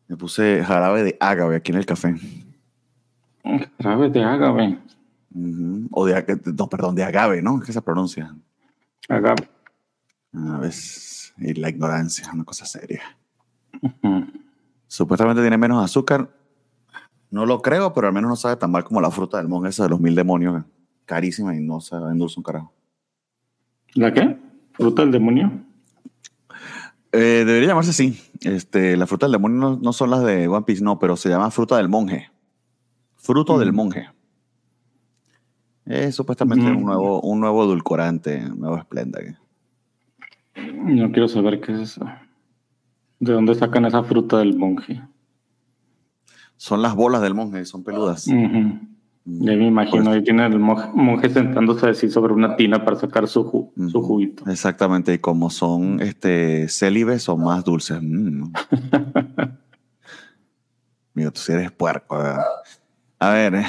Me puse jarabe de ágave aquí en el café. Jarabe de ágave. O de agave, ¿no? ¿Qué se pronuncia? Agave. A veces, y la ignorancia, una cosa seria. Uh-huh. Supuestamente tiene menos azúcar. No lo creo, pero al menos no sabe tan mal como la fruta del monje esa de los 1000 demonios. Carísima y no sabe endulce un carajo. ¿La qué? ¿Fruta del demonio? Debería llamarse así. La fruta del demonio no son las de One Piece, no, pero se llama fruta del monje. Fruto del monje. Es supuestamente un nuevo edulcorante, un nuevo Splenda. No quiero saber qué es eso. ¿De dónde sacan esa fruta del monje? Son las bolas del monje, son peludas. Uh-huh. Ya me imagino, ahí tiene el monje sentándose así sobre una tina para sacar su juguito. Exactamente, y como son célibes, son más dulces. Mira, tú sí eres puerco, ¿verdad? A ver.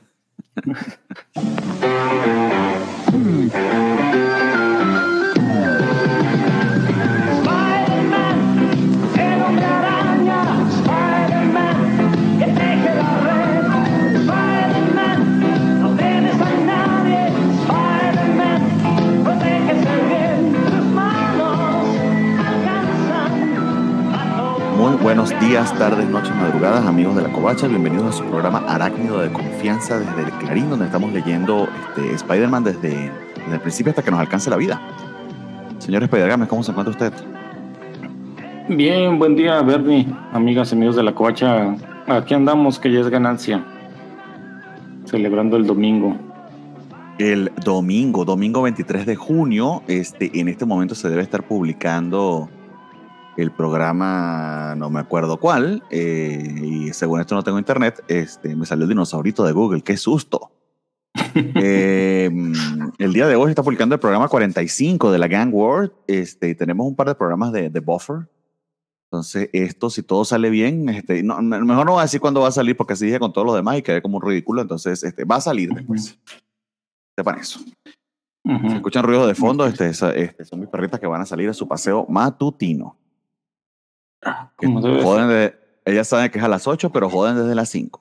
Muy buenos días, tardes, noches, madrugadas, amigos de La Covacha. Bienvenidos a su programa Arácnido de Confianza desde el Clarín, donde estamos leyendo Spider-Man desde el principio hasta que nos alcance la vida. Señor Spider-Games, ¿cómo se encuentra usted? Bien, buen día, Bernie, amigas y amigos de La Covacha. Aquí andamos, que ya es ganancia. Celebrando el domingo. El domingo 23 de junio, en este momento se debe estar publicando el programa, no me acuerdo cuál, y según esto no tengo internet, me salió el dinosaurito de Google, ¡qué susto! El día de hoy se está publicando el programa 45 de la Gang World, y tenemos un par de programas de Buffer. Entonces, esto, si todo sale bien, mejor no voy a decir cuándo va a salir, porque así dije con todos los demás y quedé como un ridículo, entonces va a salir después. Sepan eso. Se escuchan ruidos de fondo, son mis perritas que van a salir a su paseo matutino. Ellas saben que es a las 8, pero joden desde las 5.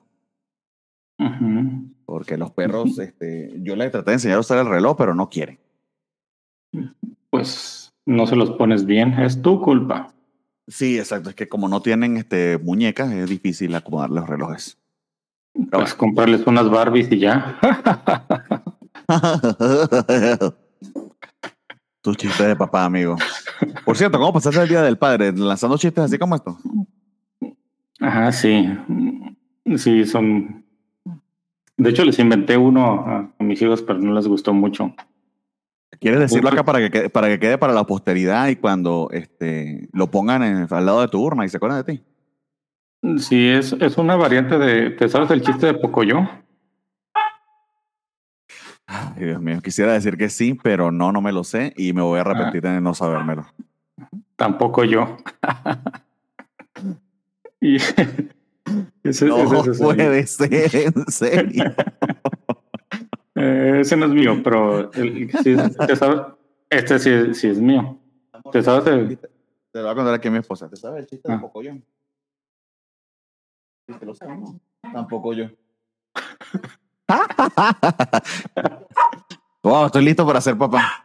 Porque los perros, yo les traté de enseñar a usar el reloj, pero no quieren. Pues no se los pones bien, es tu culpa. Sí, exacto. Es que como no tienen muñecas, es difícil acomodar los relojes. Pues comprarles unas Barbies y ya. Tu chiste de papá, amigo. Por cierto, ¿cómo pasaste el Día del Padre? ¿Lanzando chistes así como esto? Ajá, sí. Sí, son... De hecho, les inventé uno a mis hijos, pero no les gustó mucho. ¿Quieres decirlo acá para que quede para la posteridad y cuando lo pongan al lado de tu urna y se acuerden de ti? Sí, es una variante de... ¿Te sabes el chiste de Pocoyo? Ay, Dios mío, quisiera decir que sí, pero no me lo sé y me voy a arrepentir de no sabérmelo. Tampoco yo. Y no puede ser, en serio. Ese no es mío, pero ¿te sabes? Este sí es mío. ¿Te sabes el...? Te lo voy a contar aquí a mi esposa. ¿Te sabes el chiste de Pocoyo? ¿Te lo sabes? No. Tampoco yo. Wow, estoy listo para ser papá.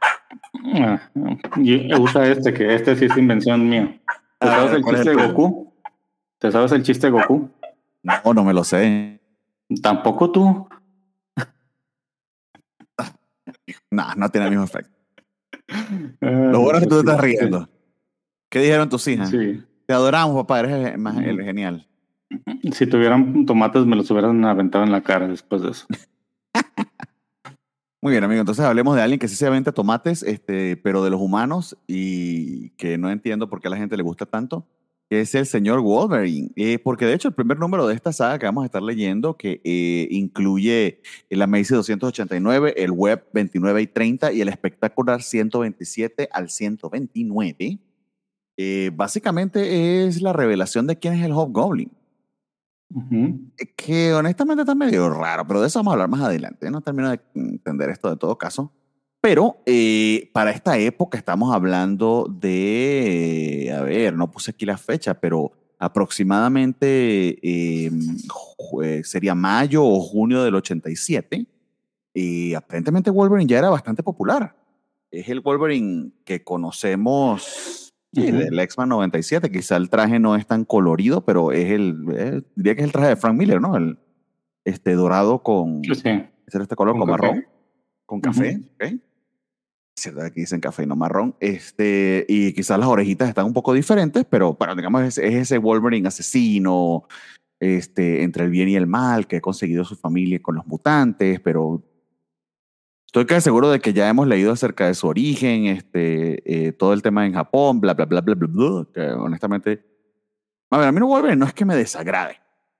Usa que este sí es invención mía. ¿Te sabes el chiste de Goku? ¿Te sabes el chiste de Goku? No me lo sé. ¿Tampoco tú? No tiene el mismo efecto. Lo bueno es que tú te estás riendo. ¿Qué dijeron tus hijas? Sí. Te adoramos, papá, eres genial. Si tuvieran tomates me los hubieran aventado en la cara después de eso. Muy bien, amigo. Entonces hablemos de alguien que sí se aventa tomates, pero de los humanos y que no entiendo por qué a la gente le gusta tanto, que es el señor Wolverine. Porque de hecho el primer número de esta saga que vamos a estar leyendo, que incluye el Amazing 289, el Web 29 y 30 y el espectacular 127 al 129, básicamente es la revelación de quién es el Hobgoblin. Que honestamente está medio raro, pero de eso vamos a hablar más adelante. No termino de entender esto de todo caso. Pero para esta época estamos hablando de, a ver, no puse aquí la fecha, pero aproximadamente sería mayo o junio del 87. Y aparentemente Wolverine ya era bastante popular. Es el Wolverine que conocemos, sí, del X-Men 97. Quizá el traje no es tan colorido, pero es diría que es el traje de Frank Miller, ¿no? Dorado con, sí. este color con marrón, con café, Uh-huh. ¿ok? Cierto, aquí dicen café y no marrón. Y quizás las orejitas están un poco diferentes, pero digamos, es ese Wolverine asesino, entre el bien y el mal, que ha conseguido su familia con los mutantes, pero estoy casi seguro de que ya hemos leído acerca de su origen, todo el tema en Japón, bla, bla, bla, bla, bla, bla, que honestamente, a ver, a mí no Wolverine no es que me desagrade.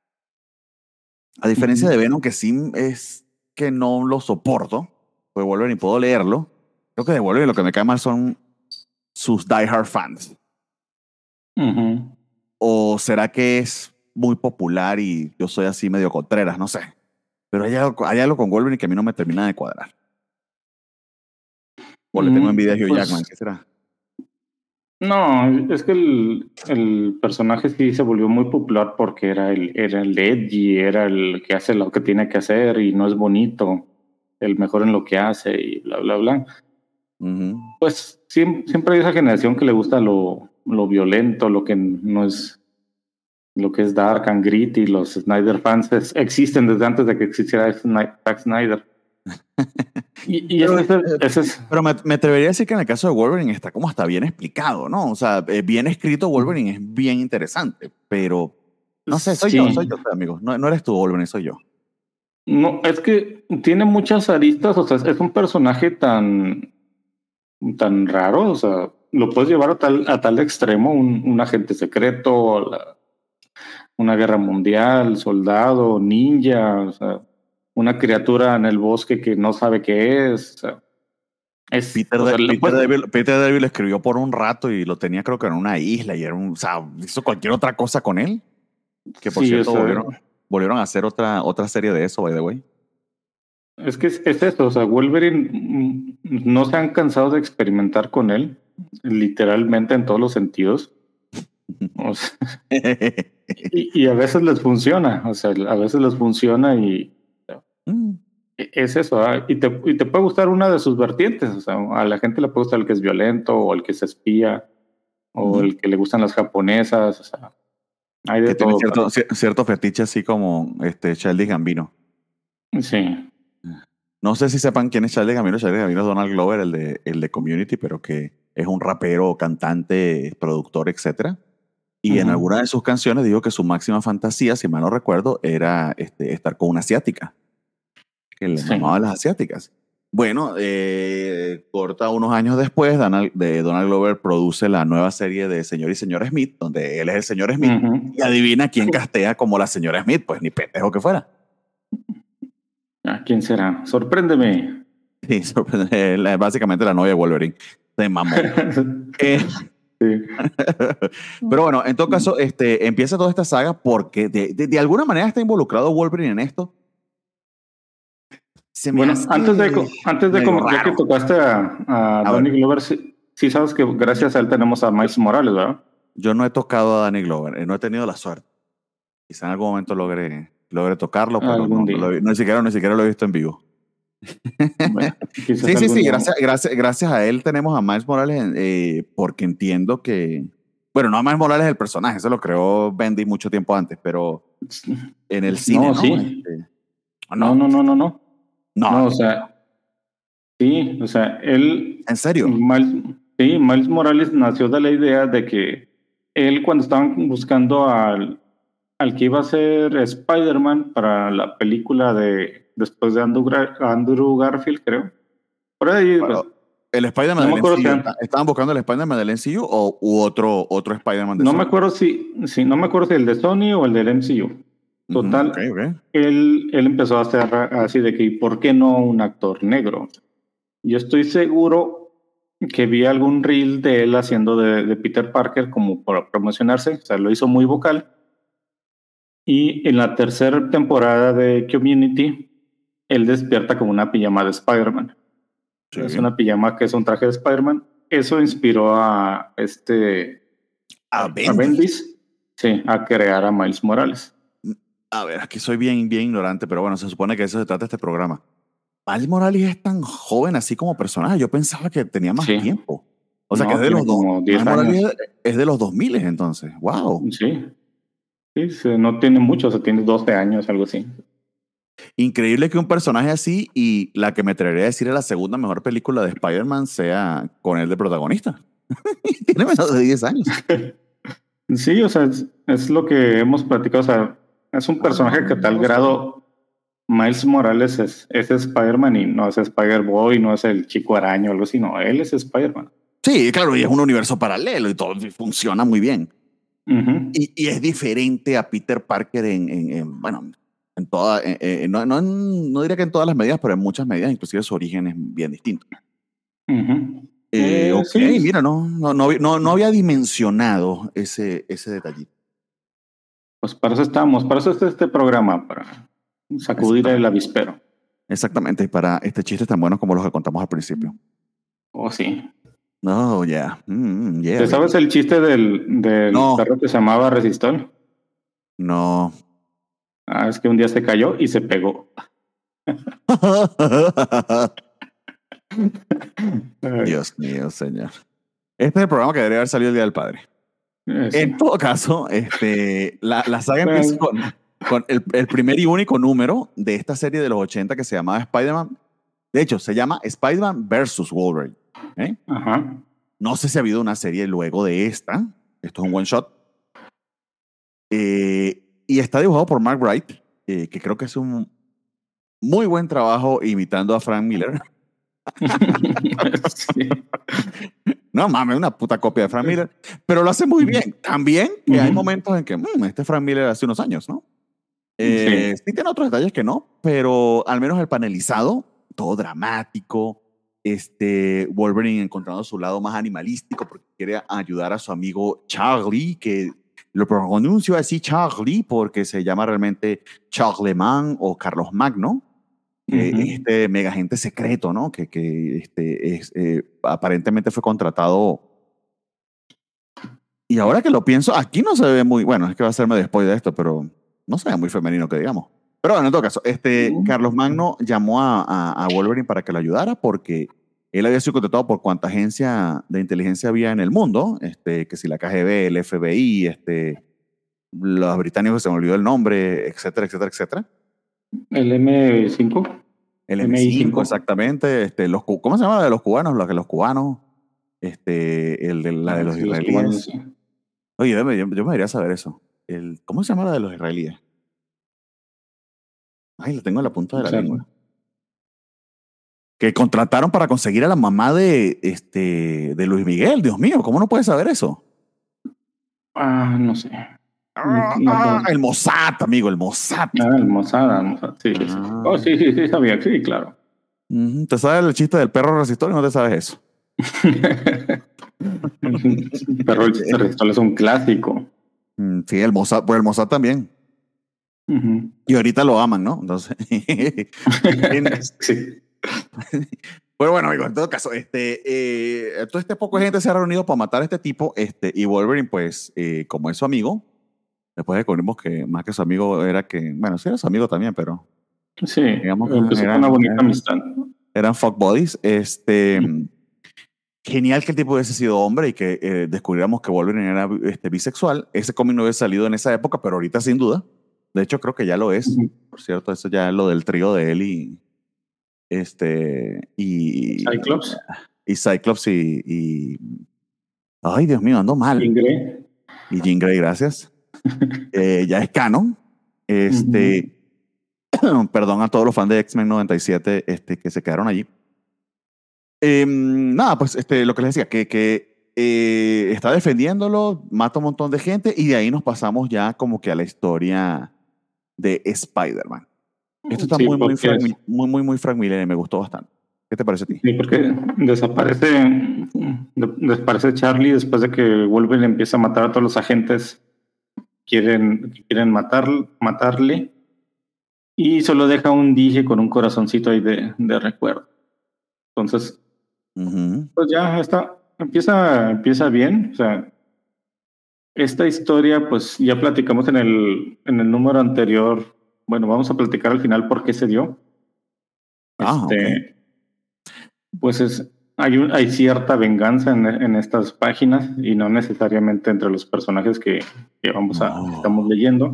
A diferencia de Venom, que sí es que no lo soporto, pues Wolverine puedo leerlo. Creo que de Wolverine lo que me cae mal son sus diehard fans. ¿O será que es muy popular y yo soy así medio contreras? No sé. Pero hay algo con Wolverine que a mí no me termina de cuadrar. O le tengo envidia a Hugh Jackman, ¿qué será? No, es que el personaje sí se volvió muy popular porque era el edgy, era el que hace lo que tiene que hacer y no es bonito, el mejor en lo que hace y bla, bla, bla. Pues siempre hay esa generación que le gusta lo violento, lo que no es, lo que es dark and gritty. Los Snyder fans existen desde antes de que existiera Zack Snyder. Pero me atrevería a decir que en el caso de Wolverine está como hasta bien explicado, ¿no? O sea, bien escrito Wolverine es bien interesante, pero no sé, soy yo, amigos. No eres tú, Wolverine, soy yo. No, es que tiene muchas aristas, o sea, es un personaje tan raro, o sea, lo puedes llevar a tal extremo, un agente secreto, una guerra mundial, soldado, ninja, o sea, una criatura en el bosque que no sabe qué es. O sea, Peter David lo escribió por un rato y lo tenía creo que en una isla y o sea, hizo cualquier otra cosa con él. Que por cierto volvieron a hacer otra serie de eso, by the way. Es que es eso, o sea, Wolverine no se han cansado de experimentar con él, literalmente en todos los sentidos. O sea, y a veces les funciona, o sea, a veces les funciona y es eso, y te puede gustar una de sus vertientes, o sea, a la gente le puede gustar el que es violento, o el que se espía, o el que le gustan las japonesas, o sea, hay de que todo. Tiene cierto fetiche así como Childish Gambino. Sí. No sé si sepan quién es Childish Gambino. Childish Gambino es Donald Glover, el de Community, pero que es un rapero, cantante, productor, etc. Y en alguna de sus canciones dijo que su máxima fantasía, si mal no recuerdo, era estar con una asiática. Que le mamaba a las asiáticas. Bueno, corta unos años después, Donald Glover produce la nueva serie de Señor y Señora Smith, donde él es el señor Smith, y adivina quién castea como la señora Smith, pues ni pendejo que fuera. ¿A quién será? Sorpréndeme. Sí, básicamente la novia de Wolverine. Se mamó. Pero bueno, en todo caso, empieza toda esta saga porque de alguna manera está involucrado Wolverine en esto. Bueno, antes de ya que tocaste a Danny Glover, sí sabes que gracias a él tenemos a Miles Morales, ¿verdad? Yo no he tocado a Danny Glover, no he tenido la suerte. Quizá en algún momento logre tocarlo, pero ni siquiera lo he visto en vivo. Bueno, sí, gracias a él tenemos a Miles Morales, porque entiendo que, bueno, no a Miles Morales el personaje, eso lo creó Bendy mucho tiempo antes, pero en el cine, ¿no? Sí. No. No, o sea, sí, o sea, él... ¿En serio? Miles Morales nació de la idea de que él, cuando estaban buscando al que iba a ser Spider-Man para la película después de Andrew Garfield, creo. Por ahí, bueno, pues, el Spider-Man del MCU. ¿Estaban buscando el u MCU u otro Spider-Man de Sony? No me acuerdo si el de Sony o el del MCU. Total, okay. Él empezó a hacer así de que, ¿por qué no un actor negro? Yo estoy seguro que vi algún reel de él haciendo de Peter Parker como para promocionarse, o sea, lo hizo muy vocal. Y en la tercera temporada de Community, él despierta como una pijama de Spider-Man. Sí. Es una pijama que es un traje de Spider-Man. Eso inspiró a Bendis. Sí, a crear a Miles Morales. A ver, aquí soy bien ignorante, pero bueno, se supone que eso se trata este programa. Miles Morales es tan joven así como personaje. Yo pensaba que tenía más Sí, tiempo. O sea, que es no, de tiene los dos. como Miles 10 Morales años. es de los 2000 entonces. Wow. Sí, sí, no tiene mucho, o sea, tiene 12 años, algo así. Increíble que un personaje así y la que me atrevería a decir es la segunda mejor película de Spider-Man sea con él de protagonista. Tiene menos de 10 años. Sí, o sea, es lo que hemos platicado, o sea, es un Ah, no, personaje que a no tal lo sabía. grado Miles Morales es Spider-Man y no es Spider-Boy, no es el Chico Araña o algo así, no, él es Spider-Man. Sí, claro, y es un universo paralelo y todo funciona muy bien. Ujú, Y es diferente a Peter Parker bueno, en toda, no diría que en todas las medidas, pero en muchas medidas, inclusive su origen es bien distinto. ujú. Ok, Sí, mira, no había dimensionado ese detallito. pues para eso estamos, para eso está este programa, para sacudir el Exactamente. avispero. Exactamente, para este chiste tan buenos como los que contamos al principio. Oh, sí. No, yeah. Yeah, ¿Te sabes baby. el chiste del No, perro que se llamaba Resistol? no. Ah, es que un día se cayó y se pegó. Ay, Dios mío, señor. Este es el programa que debería haber salido el Día del Padre. sí. En todo caso, la saga empieza Bueno, con el primer y único número de esta serie de los 80 que se llamaba Spider-Man. De hecho, se llama Spider-Man versus Wolverine. ¿Eh? ajá. No sé si ha habido una serie luego de esta. Esto es un one shot. Y está dibujado por Mark Wright, que creo que es un muy buen trabajo imitando a Frank Miller. Sí. No mames, una puta copia de Frank Miller, pero lo hace muy bien. También que hay Ujú. momentos en que este Frank Miller hace unos años, ¿no? Sí. Sí tiene otros detalles que no, pero al menos el panelizado, todo dramático, Wolverine encontrando su lado más animalístico porque quiere ayudar a su amigo Charlie, que lo pronuncio así Charlie porque se llama realmente Charlemagne o Carlos Magno, que es Ujú. este mega agente secreto, ¿no? Aparentemente fue contratado. Y ahora que lo pienso, aquí no se ve muy, bueno, es que va a serme después de esto, pero no se ve muy femenino que digamos. Pero bueno, en todo caso, Carlos Magno llamó a Wolverine para que lo ayudara porque él había sido contratado por cuanta agencia de inteligencia había en el mundo, que si la KGB, el FBI, los británicos se me olvidó el nombre, etcétera, etcétera, etcétera. El M5, El M5 MI5. exactamente, ¿cómo se llama la de los cubanos? La que los cubanos, la de Ah, los sí, los cubanos, israelíes. sí. Oye, yo me debería saber eso. ¿Cómo se llama la de los israelíes? Ay, la tengo en la punta de O la sea, lengua. Que contrataron para conseguir a la mamá de Luis Miguel. Dios mío, ¿cómo no puedes saber eso? no sé. No tengo. El Mossad, amigo, el Mossad. El Mossad, el Mossad, sí, sí, sí. Ah. Oh, sí, sí, sí, sabía, sí, claro. ¿Te sabes el chiste del perro resistor y no te sabes eso? Pero el chiste es un clásico. Sí, el Mossad, pues el Mossad también. Ujú. Y ahorita lo aman, ¿no? Entonces, Sí. pero bueno, amigo, en todo caso, todo este poco de gente se ha reunido para matar a este tipo, y Wolverine, pues, como es su amigo, después descubrimos que más que su amigo era que, bueno, sí era su amigo también, pero Sí, digamos que empezó con una bonita amistad. eran fuck buddies. Genial que el tipo hubiese sido hombre y que descubriéramos que Wolverine era bisexual. Ese cómic no hubiese salido en esa época, pero ahorita sin duda. De hecho, creo que ya lo es. Ujú. Por cierto, eso ya es lo del trío de él y, Cyclops, y Cyclops ay, Dios mío, ando mal. Ingrid. Y Jean Grey, gracias. Ya es canon. Ujú. Este, perdón a todos los fans de X-Men 97 que se quedaron allí. Nada, pues lo que les decía, que está defendiéndolo, mata un montón de gente y de ahí nos pasamos ya como que a la historia de Spider-Man. Esto está Sí, muy, muy, porque, muy Frank Miller y me gustó bastante. ¿Qué te parece a ti? sí, porque desaparece Charlie después de que Wolverine empieza a matar a todos los agentes quieren matarle y solo deja un dije con un corazoncito ahí de recuerdo. Entonces, Ujú. pues ya está, empieza bien, o sea, esta historia, pues ya platicamos en el número anterior. Bueno, vamos a platicar al final por qué se dio. Ok. Pues hay cierta venganza en estas páginas y no necesariamente entre los personajes que estamos No. leyendo.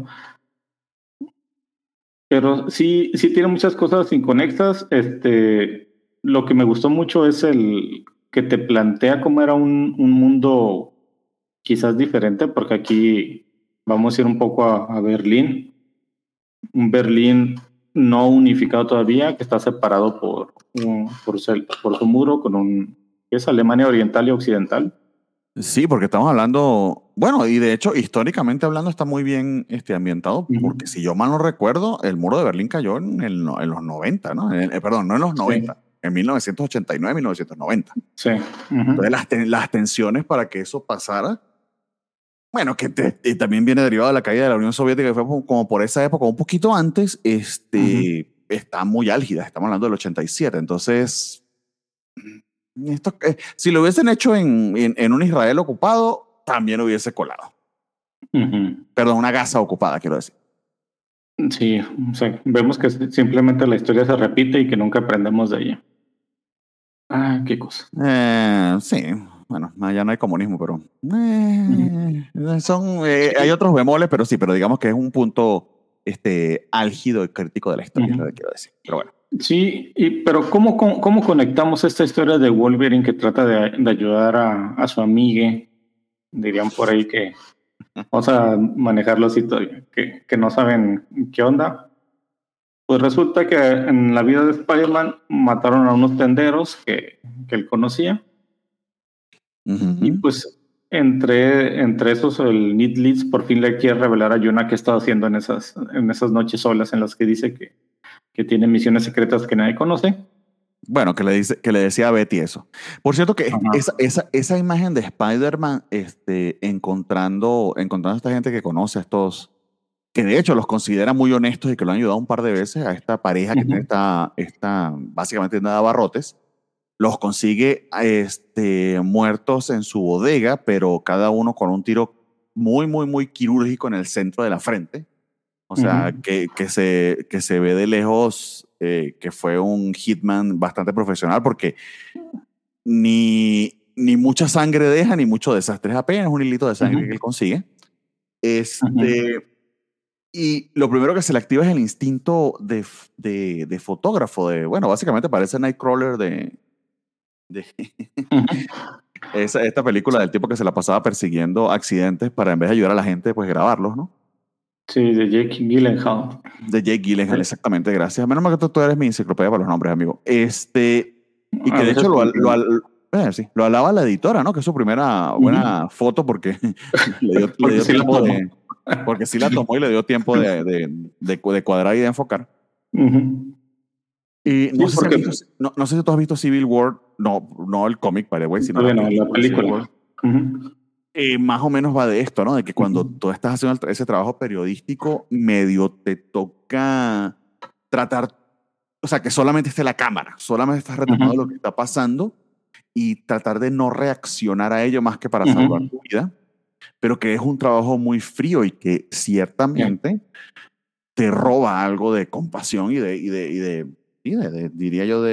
Pero sí tiene muchas cosas inconexas. Lo que me gustó mucho es el que te plantea cómo era un mundo quizás diferente, porque aquí vamos a ir un poco a Berlín, un Berlín no unificado todavía, que está separado por su muro que es Alemania Oriental y Occidental. Sí, porque estamos hablando, bueno, y de hecho, históricamente hablando, está muy bien ambientado, porque Ujú. si yo mal no recuerdo, el muro de Berlín cayó en los 90, ¿no? Perdón, no en los Sí, 90, en 1989, 1990. sí. Entonces, Ujú, las tensiones para que eso pasara, bueno, y también viene derivado de la caída de la Unión Soviética, que fue como por esa época, un poquito antes, ujú. está muy álgida, estamos hablando del 87. Entonces, si lo hubiesen hecho en un Israel ocupado, también hubiese colado. Ujú. Perdón, una Gaza ocupada, quiero decir. Sí, o sea, vemos que simplemente la historia se repite y que nunca aprendemos de ella. Ah, qué cosa. Sí, bueno, ya no hay comunismo, pero Ujú. hay Sí, otros bemoles, pero sí, pero digamos que es un punto álgido y crítico de la historia, es lo ujú. que quiero decir. Pero bueno. Sí, pero ¿cómo conectamos esta historia de Wolverine que trata de ayudar a su amigue? Dirían por ahí que vamos a manejarlo así todavía, que no saben qué onda. Pues resulta que en la vida de Spider-Man mataron a unos tenderos que él conocía. Y Ujú. pues entre esos, el Need Leeds por fin le quiere revelar a Yuna qué está haciendo en esas noches solas en las que dice que tiene misiones secretas que nadie conoce. Bueno, que le decía a Betty eso. Por cierto, que Ajá. esa imagen de Spider-Man encontrando a esta gente que conoce a estos, que de hecho los considera muy honestos y que lo han ayudado un par de veces a esta pareja que tiene Ujú, esta básicamente tienda de abarrotes, los consigue muertos en su bodega, pero cada uno con un tiro muy, muy, muy quirúrgico en el centro de la frente. O sea, ujú, que se ve de lejos que fue un hitman bastante profesional porque ni mucha sangre deja ni mucho desastre. Es apenas un hilito de sangre que él ujú, consigue. ujú. Este, y lo primero que se le activa es el instinto de fotógrafo. Bueno, básicamente parece Nightcrawler de Ujú. esta película del tipo que se la pasaba persiguiendo accidentes para en vez de ayudar a la gente, pues grabarlos, ¿no? Sí, de Jake Gyllenhaal. De Jake Gyllenhaal, Sí. exactamente, gracias. Menos mal que tú eres mi enciclopedia para los nombres, amigo. Y A que de hecho veces te entiendo. sí, lo alaba la editora, ¿no? Que es su primera Ujú. buena foto porque le Porque dio sí la tiempo tomó. porque sí la tomó y le dio tiempo de cuadrar y de enfocar. Ujú. Y Sí, no sé si has porque visto, no sé si tú has visto Civil War, no el cómic, by the way, sino la todavía no, la película Civil película. War. Ujú, Más o menos va de esto, ¿no? De que cuando ujú, tú estás haciendo ese trabajo periodístico, medio te toca tratar, o sea, que solamente esté la cámara, solamente estás retratando lo que ujú, está pasando y tratar de no reaccionar a ello más que para salvar ujú. tu vida, pero que es un trabajo muy frío y que Sí. ciertamente te roba algo de compasión diría yo,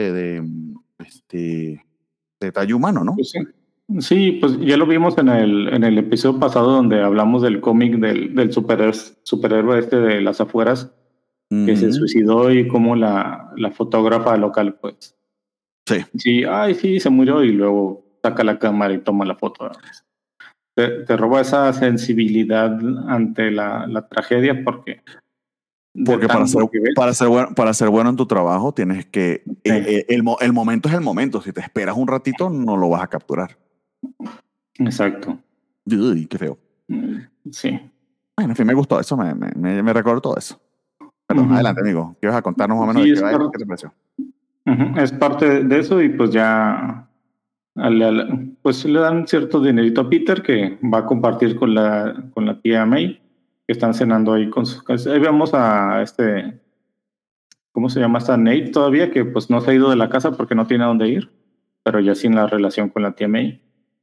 detalle humano, ¿no? Pues sí. Sí, pues ya lo vimos en el episodio pasado donde hablamos del cómic del superhéroe de las afueras que se Ujú. suicidó y cómo la fotógrafa local, pues, Sí. sí, ay, sí, se murió y luego saca la cámara y toma la foto. Te roba esa sensibilidad ante la tragedia porque de Porque tanto que ves. para ser bueno en tu trabajo tienes que, Sí, el momento es el momento. Si te esperas un ratito, no lo vas a capturar. exacto. Uy, qué feo. Sí. Bueno, en fin, me gustó eso, me recordó todo eso. Perdón, Ujú. adelante, amigo. ¿Qué vas a contarnos más o menos de Sí, qué va esto? ¿Qué te pareció? es parte de eso y pues ya pues le dan cierto dinerito a Peter que va a compartir con la tía May, que están cenando ahí con sus casas. Ahí vemos a ¿cómo se llama? Está Nate todavía, que pues no se ha ido de la casa porque no tiene a dónde ir, pero ya sin la relación con la tía May.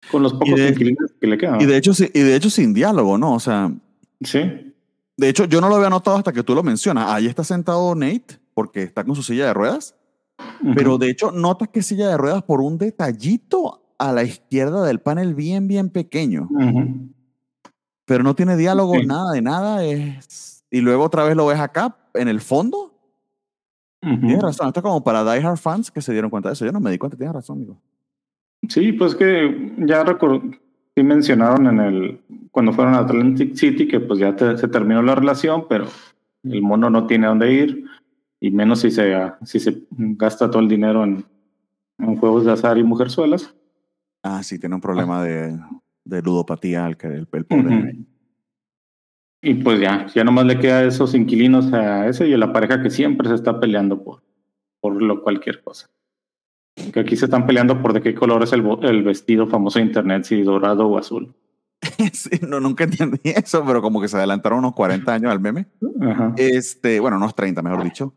Con los pocos inquilinos que le quedan. Y de hecho sin diálogo, ¿no? O sea, sí. De hecho, yo no lo había notado hasta que tú lo mencionas. Ahí está sentado Nate porque está con su silla de ruedas, pero de hecho notas que silla de ruedas por un detallito a la izquierda del panel bien, bien pequeño. Pero no tiene diálogo, Sí. nada de nada. Y luego otra vez lo ves acá, en el fondo. Tienes razón, esto es como para Die Hard fans que se dieron cuenta de eso. Yo no me di cuenta, tienes razón, amigo. Sí, pues que ya sí mencionaron cuando fueron a Atlantic City que pues ya se terminó la relación, pero el mono no tiene a dónde ir, y menos si se gasta todo el dinero en juegos de azar y mujerzuelas. Ah, sí, tiene un problema de ludopatía el pobre. Y pues ya nomás le queda a esos inquilinos, a ese y a la pareja que siempre se está peleando por cualquier cosa. Que aquí se están peleando por de qué color es el vestido famoso de internet, si dorado o azul. Sí, nunca entendí eso, pero como que se adelantaron unos 40 años al meme. Ajá. Bueno, unos 30, mejor dicho.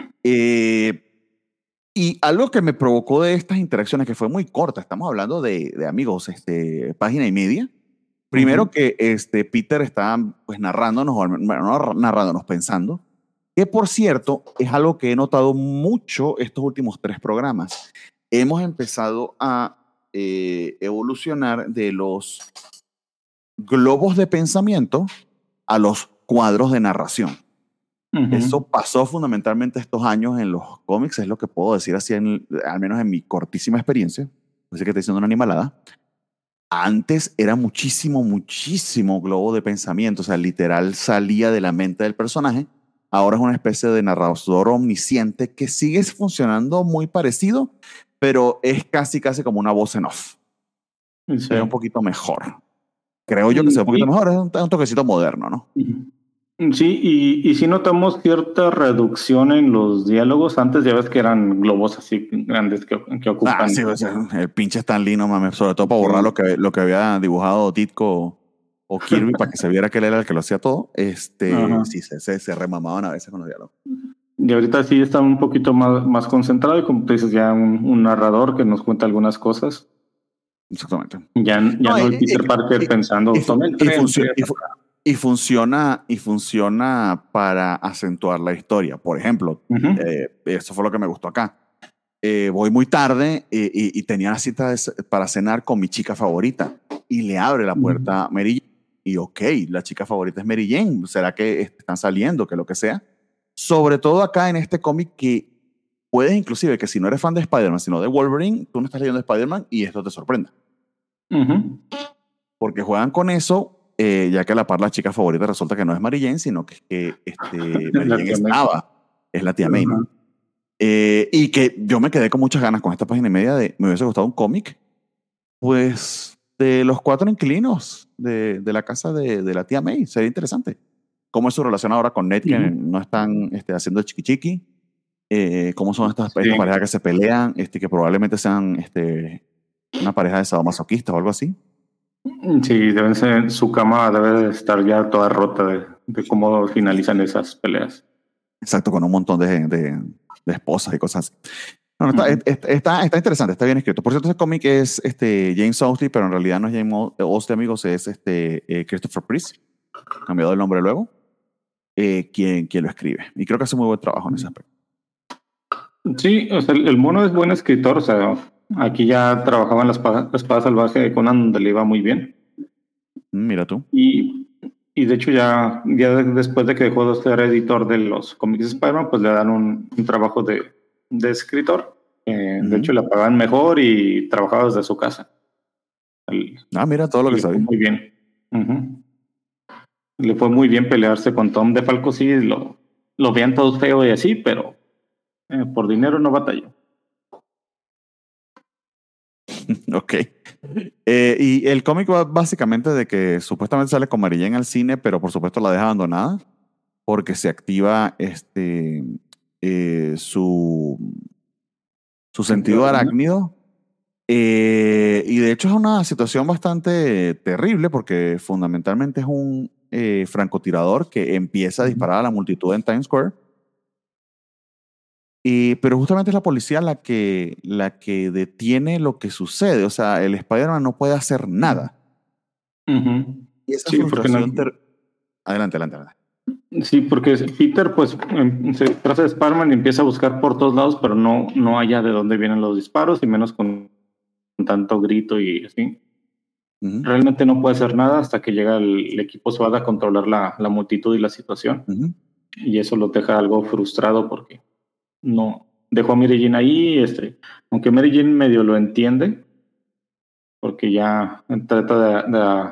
Y algo que me provocó de estas interacciones, que fue muy corta, estamos hablando de amigos, página y media. Primero que Peter está pues narrándonos, no narrándonos, pensando, que por cierto es algo que he notado mucho estos últimos 3 programas. Hemos empezado a evolucionar de los globos de pensamiento a los cuadros de narración. Eso pasó fundamentalmente estos años en los cómics, es lo que puedo decir así, al menos en mi cortísima experiencia. Así que estoy diciendo una animalada. Antes era muchísimo, muchísimo globo de pensamiento, o sea, literal salía de la mente del personaje. Ahora es una especie de narrador omnisciente que sigue funcionando muy parecido, pero es casi como una voz en off. Sí. Se ve un poquito mejor. Creo yo que se ve un poquito mejor, es un toquecito moderno, ¿no? Sí, y sí notamos cierta reducción en los diálogos. Antes ya ves que eran globos así grandes que ocupan. Ah, sí, el pinche Stan Lee, no mames, sobre todo para borrar lo que había dibujado Ditko o Kirby para que se viera que él era el que lo hacía todo. Sí, se remamaban a veces con los diálogos. Y ahorita sí está un poquito más concentrado y como tú dices, ya un narrador que nos cuenta algunas cosas. Exactamente. Ya no el Peter Parker pensando, y funciona para acentuar la historia. Por ejemplo, eso fue lo que me gustó acá. Voy muy tarde y tenía la cita para cenar con mi chica favorita y le abre la puerta a Mary Jane. Y ok, la chica favorita es Mary Jane. ¿Será que están saliendo? Que lo que sea. Sobre todo acá en este cómic que puedes inclusive que si no eres fan de Spider-Man, sino de Wolverine, tú no estás leyendo Spider-Man y esto te sorprenda. Porque juegan con eso, ya que a la par la chica favorita resulta que no es Mary Jane, sino que Mary Jane es la tía May, ¿no? Y que yo me quedé con muchas ganas con esta página y media me hubiese gustado un cómic, pues, de los 4 inquilinos de la casa de la tía May. Sería interesante. ¿Cómo es su relación ahora con Ned, que no están haciendo chiqui chiqui? ¿Cómo son estas parejas que se pelean, que probablemente sean una pareja de sadomasoquistas o algo así? Sí, su cama debe estar ya toda rota de cómo finalizan esas peleas. Exacto, con un montón de esposas y cosas así. No, está interesante, está bien escrito. Por cierto, ese cómic es James Owsley, pero en realidad no es James Owsley, amigos, es Christopher Priest, cambiado el nombre luego, quien lo escribe. Y creo que hace muy buen trabajo en ese aspecto. Sí, o sea, el mono es buen escritor, o sea, aquí ya trabajaba en la espada salvaje de Conan, donde le iba muy bien. Mira tú. Y de hecho ya después de que dejó de ser editor de los cómics de Spider-Man, pues le dan un trabajo de escritor. De hecho, le pagaban mejor y trabajaba desde su casa. Mira todo lo que sabía. Muy bien. Le fue muy bien pelearse con Tom DeFalco, sí, lo veían todos feo y así, pero por dinero no batalló. Ok. Y el cómic va básicamente de que supuestamente sale con Mary Jane al cine, pero por supuesto la deja abandonada porque se activa su sentido arácnido. Y de hecho es una situación bastante terrible porque fundamentalmente es un francotirador que empieza a disparar a la multitud en Times Square. Pero justamente es la policía la que detiene lo que sucede. O sea, el Spider-Man no puede hacer nada. Y esa Sí, porque no. frustración... Adelante, adelante, adelante. Sí, porque Peter pues se trata de Spider-Man y empieza a buscar por todos lados, pero no haya de dónde vienen los disparos y menos con tanto grito y así. Uh-huh. Realmente no puede hacer nada hasta que llega el equipo SWAT a controlar la multitud y la situación. Uh-huh. Y eso lo deja algo frustrado porque no dejó a Mary Jane ahí, aunque Mary Jane medio lo entiende, porque ya trata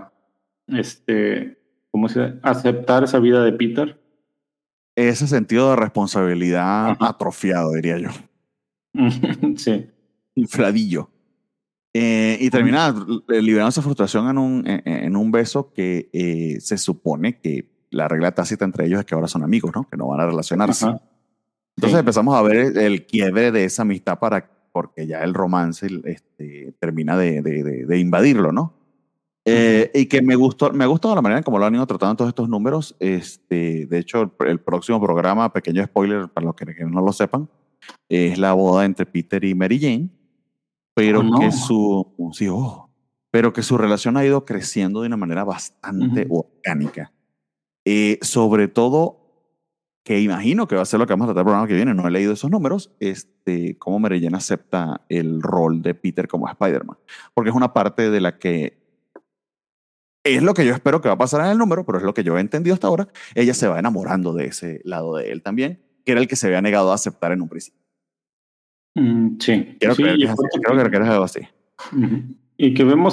¿cómo se dice? Aceptar esa vida de Peter. Ese sentido de responsabilidad Ajá. atrofiado, diría yo. Sí. Infladillo. Y termina liberando esa frustración en un beso que se supone que la regla tácita entre ellos es que ahora son amigos, ¿no? Que no van a relacionarse. Ajá. Entonces Sí. empezamos a ver el quiebre de esa amistad porque ya el romance termina de invadirlo, ¿no? Y que me ha gustado la manera en cómo lo han ido tratando todos estos números. De hecho, el próximo programa, pequeño spoiler para los que no lo sepan, es la boda entre Peter y Mary Jane, pero que pero que su relación ha ido creciendo de una manera bastante orgánica. Sobre todo, que imagino que va a ser lo que vamos a tratar el programa que viene, no he leído esos números, cómo Mary Jane acepta el rol de Peter como Spider-Man, porque es una parte de la que es lo que yo espero que va a pasar en el número, pero es lo que yo he entendido hasta ahora. Ella se va enamorando de ese lado de él también, que era el que se había negado a aceptar en un principio. Sí. Quiero Sí, creer y que es así. Creo que es algo así. Y que vemos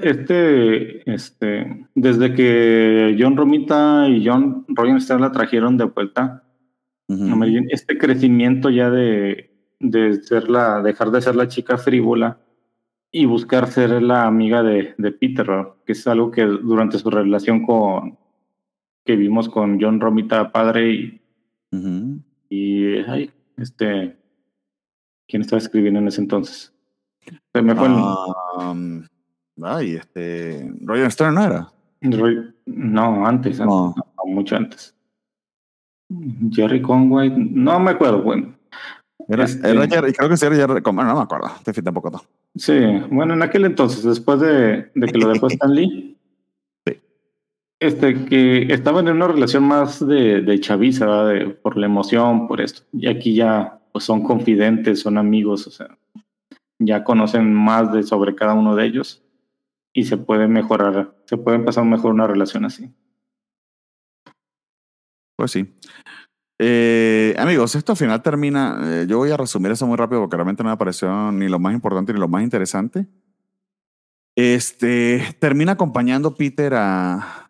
desde que John Romita y John Rogenstein la trajeron de vuelta a Mary Jane, este crecimiento ya de dejar de ser la chica frívola y buscar ser la amiga de Peter, ¿verdad? Que es algo que durante su relación que vimos con John Romita padre ay, ¿quién estaba escribiendo en ese entonces? Se me fue Roger Stern no era. no, antes, No. no, mucho antes. Jerry Conway, no me acuerdo, bueno. Era Jerry, creo que sí era Jerry, no me acuerdo, te fui tampoco. No. Sí, bueno, en aquel entonces, después de que lo dejó Stan Lee, Sí. que estaban en una relación más de chaviza, ¿verdad? Por la emoción, por esto. Y aquí ya pues, son confidentes, son amigos, o sea, ya conocen más sobre cada uno de ellos y se puede mejorar, se puede empezar mejor una relación así. Pues sí. Amigos, esto al final termina. Yo voy a resumir eso muy rápido porque realmente no me pareció ni lo más importante ni lo más interesante. Termina acompañando Peter a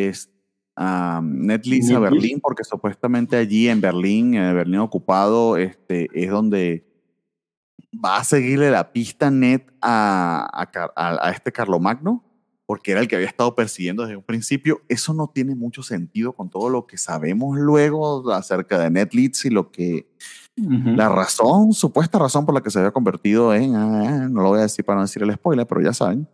Ned Leeds a Berlín, porque supuestamente allí en Berlín ocupado, es donde va a seguirle la pista Ned a este Carlomagno, porque era el que había estado persiguiendo desde un principio. Eso no tiene mucho sentido con todo lo que sabemos luego acerca de Ned Leeds y lo que la supuesta razón por la que se había convertido no lo voy a decir para no decir el spoiler, pero ya saben,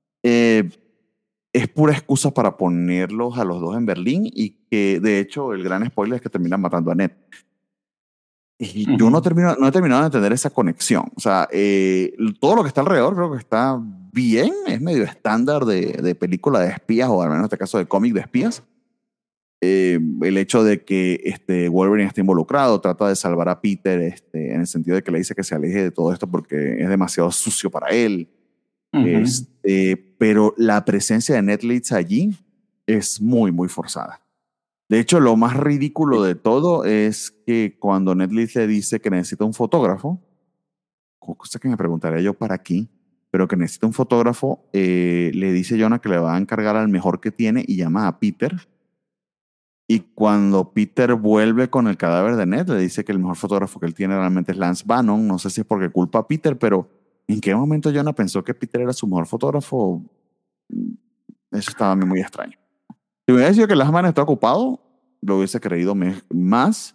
es pura excusa para ponerlos a los dos en Berlín y que de hecho el gran spoiler es que terminan matando a Ned. Y yo no he terminado de entender esa conexión. O sea, todo lo que está alrededor creo que está bien, es medio estándar de película de espías, o al menos en este caso de cómic de espías. El hecho de que Wolverine esté involucrado, trata de salvar a Peter en el sentido de que le dice que se aleje de todo esto porque es demasiado sucio para él. Pero la presencia de Ned Leeds allí es muy, muy forzada. De hecho, lo más ridículo de todo es que cuando Ned Leeds le dice que necesita un fotógrafo, cosa que me preguntaría yo para aquí, pero que necesita un fotógrafo, le dice Jonah que le va a encargar al mejor que tiene y llama a Peter. Y cuando Peter vuelve con el cadáver de Ned, le dice que el mejor fotógrafo que él tiene realmente es Lance Bannon. No sé si es porque culpa a Peter, pero ¿en qué momento Jonah pensó que Peter era su mejor fotógrafo? Eso estaba a mí muy extraño. Si me hubiera dicho que Lance Bannon está ocupado, lo hubiese creído más.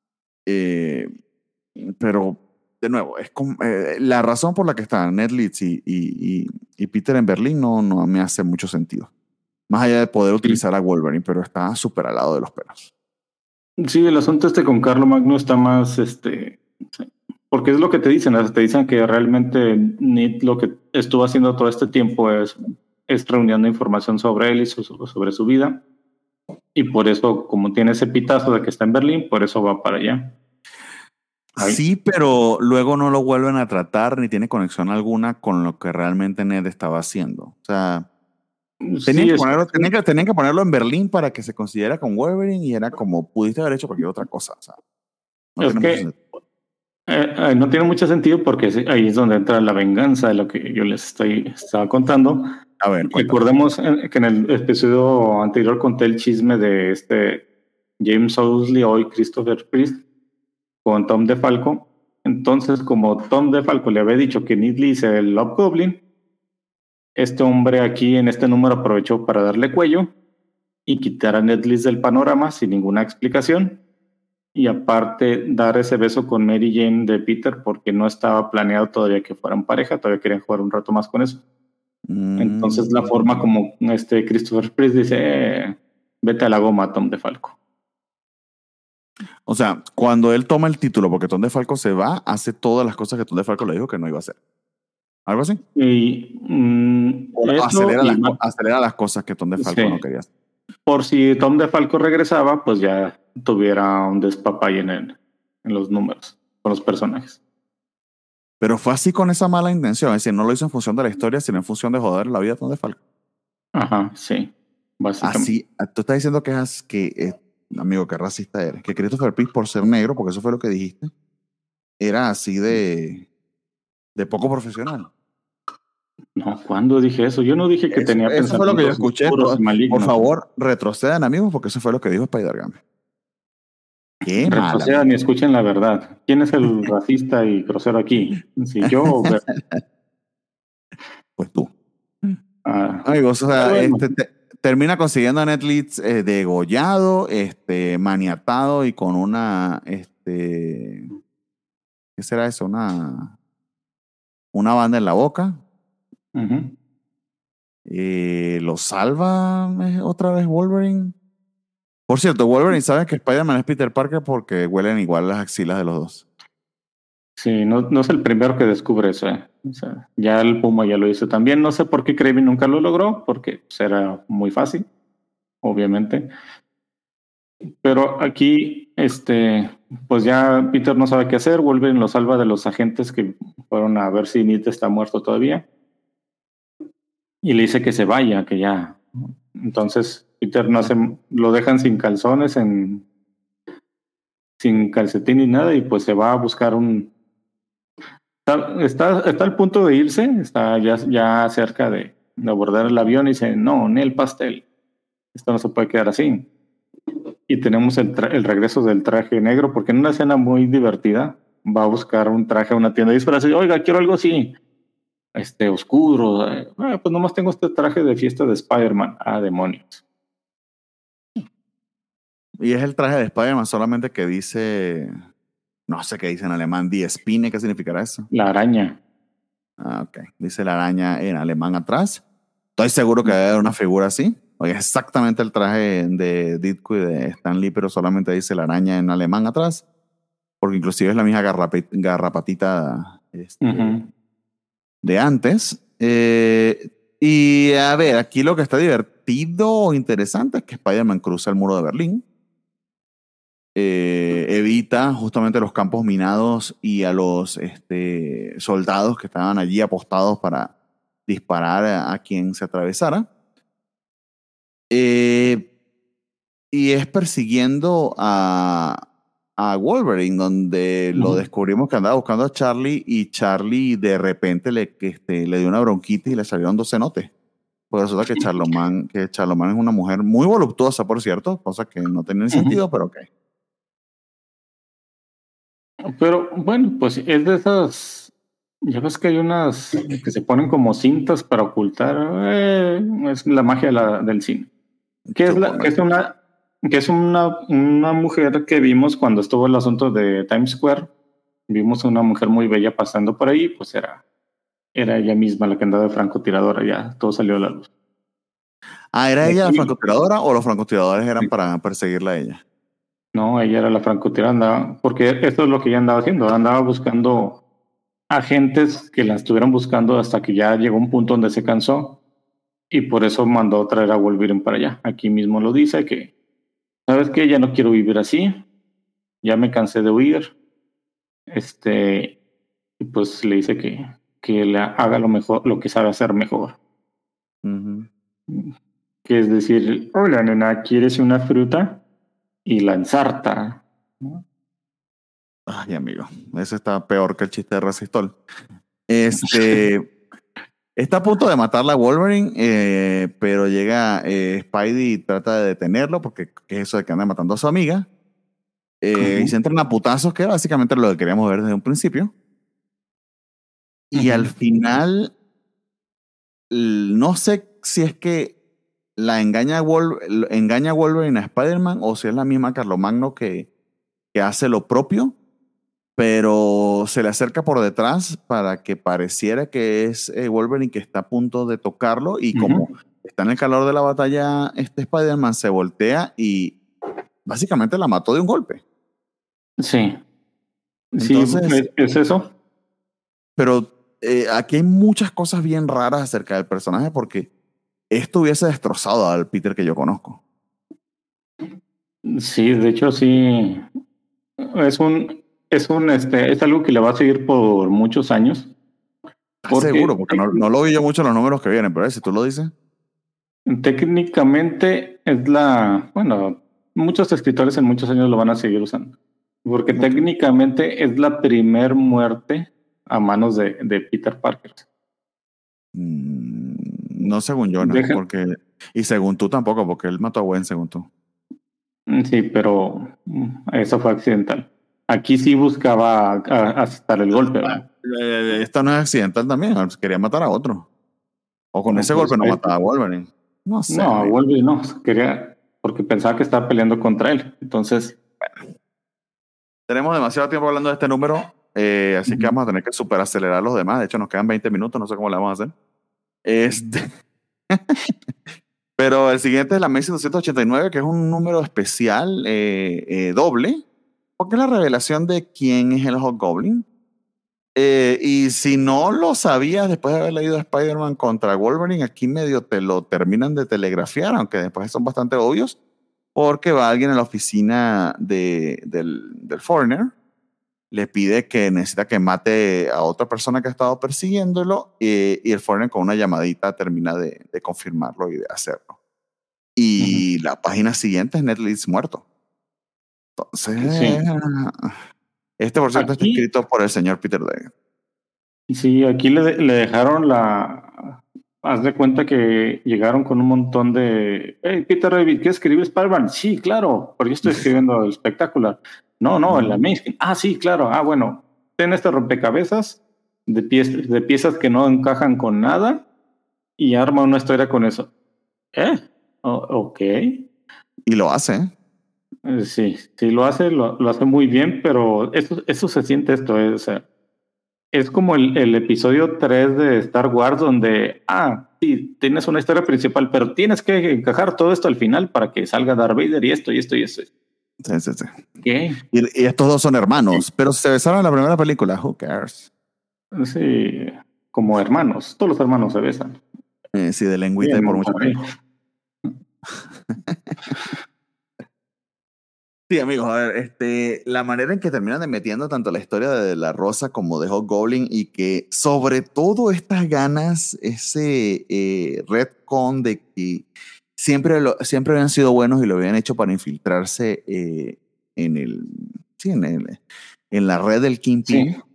Pero, de nuevo, es la razón por la que están Ned Leeds y Peter en Berlín no me hace mucho sentido. Más allá de poder utilizar a Wolverine, pero está súper al lado de los pelos. Sí, el asunto con Carlo Magno está más, Porque es lo que te dicen. Te dicen que realmente Ned lo que estuvo haciendo todo este tiempo es reuniendo información sobre él y sobre su vida. Y por eso, como tiene ese pitazo de que está en Berlín, por eso va para allá. Sí, pero luego no lo vuelven a tratar ni tiene conexión alguna con lo que realmente Ned estaba haciendo. O sea, tenían que ponerlo en Berlín para que se considera con Wolverine y era como, pudiste haber hecho cualquier otra cosa. O sea, no tiene mucho sentido. No tiene mucho sentido porque ahí es donde entra la venganza de lo que yo les estaba contando. A ver, recordemos que en el episodio anterior conté el chisme de James Owsley, hoy Christopher Priest, con Tom DeFalco. Entonces, como Tom DeFalco le había dicho que Ned Leeds es el Hobgoblin, este hombre aquí en este número aprovechó para darle cuello y quitar a Ned Leeds del panorama sin ninguna explicación. Y aparte dar ese beso con Mary Jane de Peter porque no estaba planeado todavía que fueran pareja, todavía querían jugar un rato más con eso. Entonces la forma como Christopher Priest dice, vete a la goma, Tom DeFalco. O sea, cuando él toma el título, porque Tom DeFalco se va, hace todas las cosas que Tom DeFalco le dijo que no iba a hacer. ¿Algo así? Y acelera las cosas que Tom DeFalco no quería hacer. Por si Tom DeFalco regresaba, pues ya tuviera un despapalle en los números, con los personajes. Pero fue así con esa mala intención, es decir, no lo hizo en función de la historia, sino en función de joder la vida de Tom DeFalco. Ajá, sí. Así, tú estás diciendo amigo, qué racista eres, que Christopher Priest, por ser negro, porque eso fue lo que dijiste, era así de poco profesional. No, ¿cuándo dije eso? Yo no dije que tenía pensamientos. Eso fue lo que yo escuché. Por favor, retrocedan, amigos, porque eso fue lo que dijo Spider-Man. Qué mal. Retrocedan y escuchen la verdad. ¿Quién es el racista y grosero aquí? Si yo o pues tú. Amigos, o sea, bueno. Termina consiguiendo a Ned Leeds degollado, maniatado y con una, ¿qué será eso? Una banda en la boca. Lo salva otra vez Wolverine. Por cierto, Wolverine sabe que Spider-Man es Peter Parker porque huelen igual las axilas de los dos. Sí, no es el primero que descubre eso. O sea, ya el Puma ya lo hizo también. No sé por qué Kraven nunca lo logró, porque pues, era muy fácil, obviamente. Pero aquí, pues ya Peter no sabe qué hacer. Wolverine lo salva de los agentes que fueron a ver si Ned está muerto todavía. Y le dice que se vaya, que ya. Entonces Peter lo dejan sin calzones, sin calcetín ni nada, y pues se va a buscar Está al punto de irse, está ya cerca de abordar el avión y dice, no, ni el pastel. Esto no se puede quedar así. Y tenemos el regreso del traje negro, porque en una escena muy divertida va a buscar un traje a una tienda de disfraces y dice, oiga, quiero algo así, oscuro. Pues nomás tengo este traje de fiesta de Spider-Man. Ah, demonios. Y es el traje de Spider-Man solamente que dice, no sé qué dice en alemán, Die Spinne, ¿qué significará eso? La araña. Ah, ok. Dice la araña en alemán atrás. Estoy seguro que debe haber una figura así. Oye, es exactamente el traje de Ditko y de Stan Lee, pero solamente dice la araña en alemán atrás. Porque inclusive es la misma garrapatita de antes. Y a ver, aquí lo que está divertido o interesante es que Spider-Man cruza el muro de Berlín. Evita justamente los campos minados y a los soldados que estaban allí apostados para disparar a quien se atravesara. Y es persiguiendo a Wolverine, donde lo descubrimos que andaba buscando a Charlie y Charlie de repente le dio una bronquita y le salieron 2 cenotes. Pues resulta que Charloman es una mujer muy voluptuosa, por cierto, cosa que no tenía sentido, pero ok. Pero bueno, pues es de esas. Ya ves que hay unas que se ponen como cintas para ocultar. Es la magia del cine. Que es una mujer que vimos cuando estuvo el asunto de Times Square. Vimos una mujer muy bella pasando por ahí, pues era ella misma la que andaba de francotiradora, ya todo salió a la luz. ¿Era ella la francotiradora o los francotiradores eran para perseguirla a ella? No, ella era la francotiradora, andaba, porque esto es lo que ella andaba haciendo, andaba buscando agentes que la estuvieran buscando hasta que ya llegó un punto donde se cansó y por eso mandó a traer a Wolverine para allá. Aquí mismo lo dice que, ¿sabes qué? Ya no quiero vivir así, ya me cansé de huir. Y pues le dice que le haga lo mejor, lo que sabe hacer mejor. Ujú. Que es decir, hola nena, ¿quieres una fruta? Y la ensarta, ¿no? Ay, amigo, eso está peor que el chiste de Resistol. Está a punto de matarla a Wolverine, pero llega Spidey y trata de detenerlo porque ¿qué es eso de que anda matando a su amiga? Y se entran a putazos, que básicamente es lo que queríamos ver desde un principio. Y al final, no sé si es que engaña a Wolverine a Spider-Man o si es la misma Carlomagno que hace lo propio, pero se le acerca por detrás para que pareciera que es Wolverine que está a punto de tocarlo y como está en el calor de la batalla, Spider-Man se voltea y básicamente la mató de un golpe. Sí, sí, Entonces, es eso. pero aquí hay muchas cosas bien raras acerca del personaje porque esto hubiese destrozado al Peter que yo conozco. Sí, de hecho sí, es es algo que le va a seguir por muchos años, ¿Estás seguro? porque Porque no lo vi yo mucho en los números que vienen, pero si tú lo dices. técnicamente bueno, muchos escritores en muchos años lo van a seguir usando, porque Ok. técnicamente es la primer muerte a manos de Peter Parker. No según yo, ¿no? Deja, Porque, y según tú tampoco, porque él mató a Gwen según tú. sí, pero eso fue accidental. Aquí sí buscaba asestar el golpe, ¿verdad? Esto no es accidental también, quería matar a otro. O con ese Pues golpe no mataba a Wolverine. No sé, no, amigo. Wolverine no, quería, porque pensaba que estaba peleando contra él. Entonces, Tenemos demasiado tiempo hablando de este número, así que vamos a tener que super acelerar los demás. De hecho, nos quedan 20 minutos, no sé cómo le vamos a hacer. Este, pero el siguiente es la Amazing 289, que es un número especial doble, porque es la revelación de quién es el Hobgoblin. Y si no lo sabías después de haber leído Spider-Man contra Wolverine, aquí medio te lo terminan de telegrafiar, aunque después son bastante obvios, porque va alguien a la oficina del Foreigner, le pide que necesita que mate a otra persona que ha estado persiguiéndolo, y el Foreigner con una llamadita termina de confirmarlo y de hacerlo. Y la página siguiente es Ned Leeds muerto. sí. Entonces, este por cierto está Aquí, escrito por el señor Peter David. sí, aquí le dejaron haz de cuenta que llegaron con un montón de. Hey, Peter David, ¿qué escribes Spider-Man? Sí, claro, porque yo estoy escribiendo el espectacular. No, no, el Amazing. Ah, sí, claro. Ah, bueno, ten este rompecabezas de piezas que no encajan con nada y arma una historia con eso. ¿Eh? Ok. Y lo hace, ¿eh? Sí, sí lo hace muy bien, pero eso se siente esto, o sea, es como el episodio 3 de Star Wars donde, sí, tienes una historia principal, pero tienes que encajar todo esto al final para que salga Darth Vader y esto y esto y esto. Sí, sí, sí. ¿Qué? Y estos dos son hermanos, pero se besaron en la primera película. Who cares? Sí, como hermanos, todos los hermanos se besan. Sí, de lengüita y por Bien, mucho por ahí. tiempo. Sí, amigos, a ver, la manera en que terminan de metiendo tanto la historia de La Rosa como de Hobgoblin y que sobre todo estas ganas, ese retcon de que siempre habían sido buenos y lo habían hecho para infiltrarse en sí, en la red del Sí, Kingpin.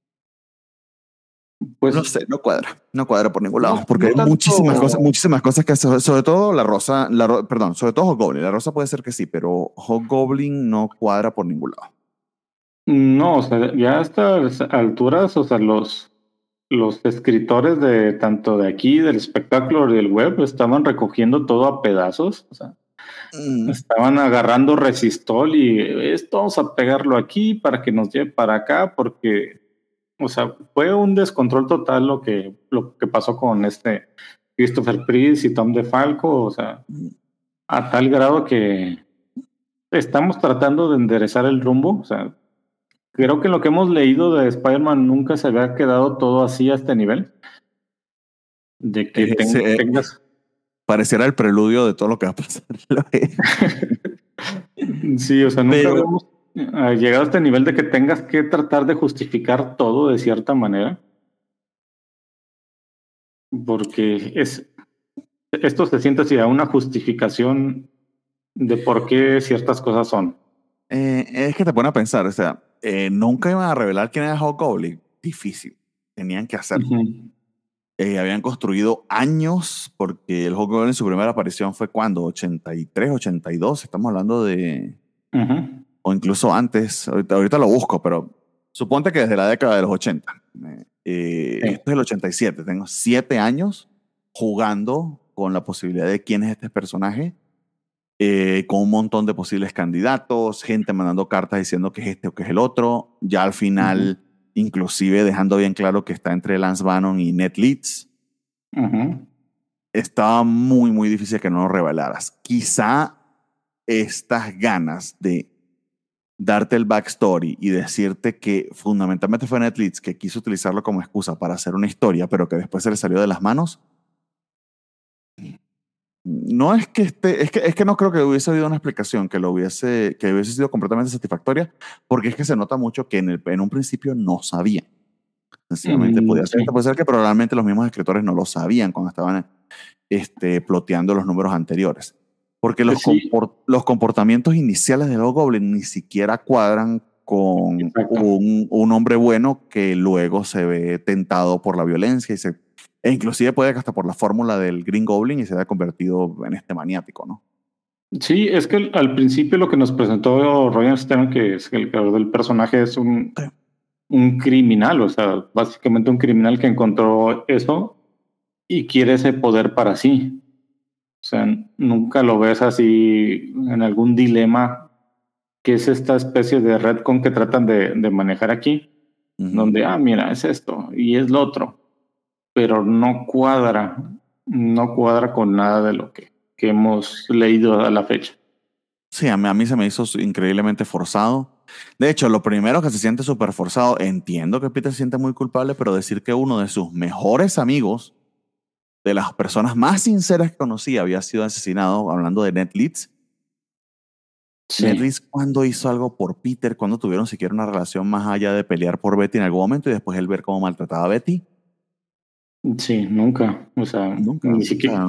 No pues sé, no cuadra por ningún lado, porque no hay tanto. muchísimas cosas que sobre todo la Rosa, perdón, sobre todo Hobgoblin. La Rosa puede ser que sí, pero Hobgoblin no cuadra por ningún lado. No, o sea, ya a estas alturas, o sea, los escritores de tanto de aquí, del espectáculo y del web, estaban recogiendo todo a pedazos, o sea, Mm, estaban agarrando resistol y esto vamos a pegarlo aquí para que nos lleve para acá, porque, o sea, fue un descontrol total lo que pasó con Christopher Priest y Tom DeFalco, o sea, mm. a tal grado que estamos tratando de enderezar el rumbo. O sea, creo que lo que hemos leído de Spider-Man nunca se había quedado todo así a este nivel. De que tengas. Pareciera el preludio de todo lo que va a pasar. Sí, o sea, nunca habíamos llegado a este nivel de que tengas que tratar de justificar todo de cierta manera. Porque esto se siente así a una justificación de por qué ciertas cosas son. Es que te pone a pensar, o sea, nunca iban a revelar quién era Hobgoblin. Difícil. Tenían que hacerlo. Habían construido años, porque el Hobgoblin en su primera aparición fue cuando, 83, 82, estamos hablando de... O incluso antes, ahorita lo busco, pero suponte que desde la década de los 80. Esto es el 87, tengo 7 años jugando con la posibilidad de quién es este personaje, con un montón de posibles candidatos, gente mandando cartas diciendo que es este o que es el otro, ya al final inclusive dejando bien claro que está entre Lance Bannon y Ned Leeds. Estaba muy, muy difícil que no lo revelaras. Quizá estas ganas de darte el backstory y decirte que fundamentalmente fue Ned Leeds que quiso utilizarlo como excusa para hacer una historia, pero que después se le salió de las manos. No es que es que no creo que hubiese habido una explicación que hubiese sido completamente satisfactoria, porque es que se nota mucho que en un principio no sabían. Sencillamente puede ser que probablemente los mismos escritores no lo sabían cuando estaban ploteando los números anteriores. Porque los comportamientos iniciales de los Goblins ni siquiera cuadran con un hombre bueno que luego se ve tentado por la violencia e inclusive puede que hasta por la fórmula del Green Goblin y se haya convertido en este maniático, ¿no? Sí, es que al principio lo que nos presentó Roger Stern, que es el creador del personaje, es un criminal, o sea, básicamente un criminal que encontró eso y quiere ese poder para sí. O sea, nunca lo ves así en algún dilema, que es esta especie de retcon que tratan de manejar aquí, donde, mira, es esto y es lo otro, pero no cuadra con nada de lo que hemos leído a la fecha. Sí, a mí se me hizo increíblemente forzado. De hecho, lo primero que se siente súper forzado, entiendo que Peter se siente muy culpable, pero decir que uno de sus mejores amigos, de las personas más sinceras que conocí, había sido asesinado, hablando de Ned Leeds. Sí. Ned Leeds, cuando hizo algo por Peter, cuando tuvieron siquiera una relación más allá de pelear por Betty en algún momento y después él ver cómo maltrataba a Betty. Sí, nunca. O sea, nunca. Ni siquiera.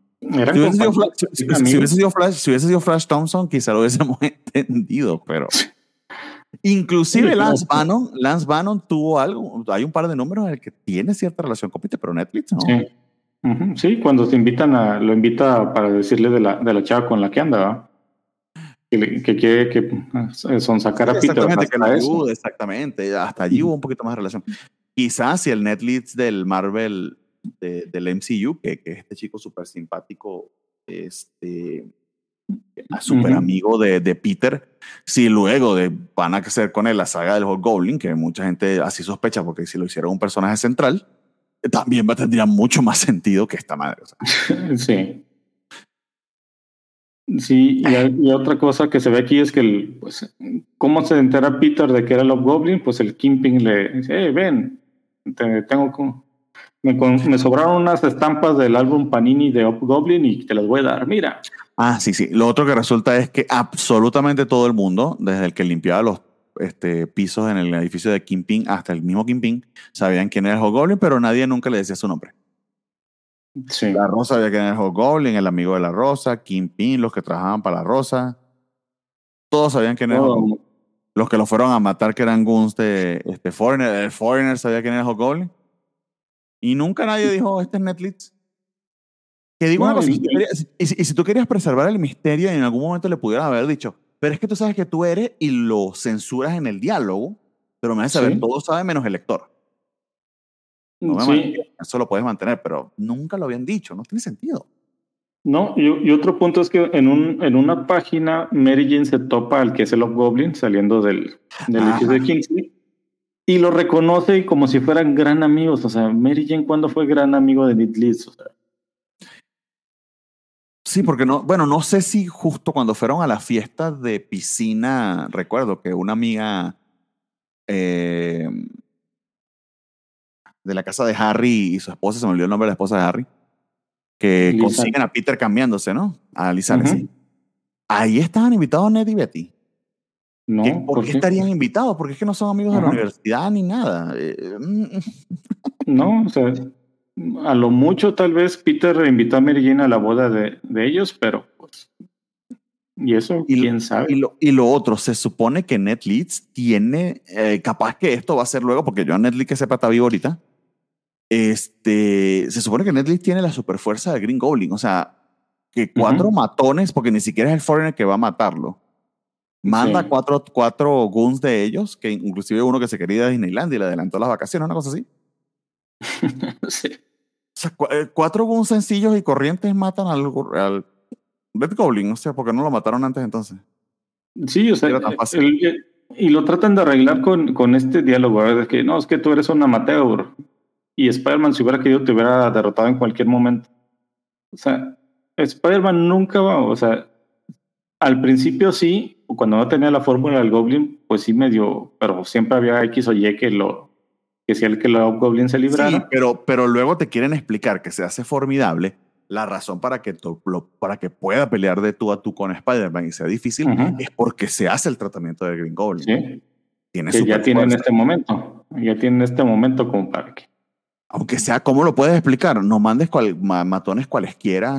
Si hubiese sido Flash Thompson, quizá lo hubiésemos entendido, pero... Inclusive Lance Bannon tuvo algo, hay un par de números en el que tiene cierta relación con Peter, pero Netflix no. Sí. Sí, cuando lo invita para decirle de la chava con la que anda, que quiere que sonsacar a Peter. Exactamente, que lo ayude, exactamente. Hasta allí hubo un poquito más de relación. Quizás si el Ned Leeds del Marvel, del MCU, que es este chico súper simpático, súper amigo de Peter, si luego van a hacer con él la saga del Hobgoblin, que mucha gente así sospecha, porque si lo hicieron un personaje central, también tendría mucho más sentido que esta madre. O sea. Sí. Sí, y otra cosa que se ve aquí es que pues, ¿cómo se entera Peter de que era el Hobgoblin? Pues el Kingpin le dice, ven, me sobraron unas estampas del álbum Panini de Hobgoblin y te las voy a dar, mira. Sí. Lo otro que resulta es que absolutamente todo el mundo, desde el que limpiaba los pisos en el edificio de Kingpin hasta el mismo Kingpin, sabían quién era el Hobgoblin, pero nadie nunca le decía su nombre. Sí. La Rosa sabía quién era el Hobgoblin, el amigo de la Rosa, Kingpin, los que trabajaban para la Rosa. Todos sabían quién era el Hobgoblin. Los que lo fueron a matar, que eran goons de Foreigner. El Foreigner sabía quién era el Hobgoblin. Y nunca nadie dijo, este es Netflix. Que digo una cosa, y si tú querías preservar el misterio, en algún momento le pudieran haber dicho, pero es que tú sabes que tú eres y lo censuras en el diálogo, pero me hace saber, todo sabe menos el lector. Eso lo puedes mantener, pero nunca lo habían dicho, no tiene sentido. No, y otro punto es que en una página Mary Jane se topa al que es el Hobgoblin saliendo del edificio de Kingsley y lo reconoce como si fueran gran amigos. O sea, Mary Jane, ¿cuándo fue gran amigo de Ned Leeds? O sea. Sí, porque no, bueno, no sé si justo cuando fueron a la fiesta de piscina, recuerdo que una amiga eh, de la casa de Harry y su esposa, se me olvidó el nombre de la esposa de Harry, que Lisa. consiguen a Peter cambiándose, ¿no? A Lisa, sí. Ujú. Ahí estaban invitados Ned y Betty. No, ¿Por ¿por qué qué? estarían invitados? Porque es que no son amigos de la Ajá. universidad ni nada. No, o sea, a lo mucho tal vez Peter invitó a Mary Jane a la boda de ellos, pero pues, y eso, Y, quién sabe. y lo otro, se supone que Ned Leeds tiene, capaz que esto va a ser luego, porque yo a Ned Leeds que sepa está vivo ahorita, se supone que Ned Leeds tiene la superfuerza de Green Goblin, o sea, que 4 Ujú. matones, porque ni siquiera es el Foreigner que va a matarlo, manda Sí. cuatro goons de ellos, que inclusive uno que se quería ir a Disneyland y le adelantó las vacaciones, una cosa así. Sí. O sea, 4 goons sencillos y corrientes matan al Red Goblin, o sea, porque no lo mataron antes entonces. Sí, o sea, Era tan fácil. y lo tratan de arreglar con este diálogo, ¿verdad? De que no, es que tú eres un amateur y Spider-Man si hubiera querido te hubiera derrotado en cualquier momento. O sea, Spider-Man nunca va, o sea, al principio sí, cuando no tenía la fórmula del Goblin, pues sí medio, pero siempre había X o Y que si el que el Goblin se Sí, librara. pero luego te quieren explicar que se hace formidable. La razón para que, para que pueda pelear de tú a tú con Spider-Man y sea difícil Ujú. es porque se hace el tratamiento de Green Goblin. Sí, Tiene que super ya tienen fuerza. este momento, ya tienen este momento como para que. Aunque sea, ¿cómo lo puedes explicar? No mandes matones cualesquiera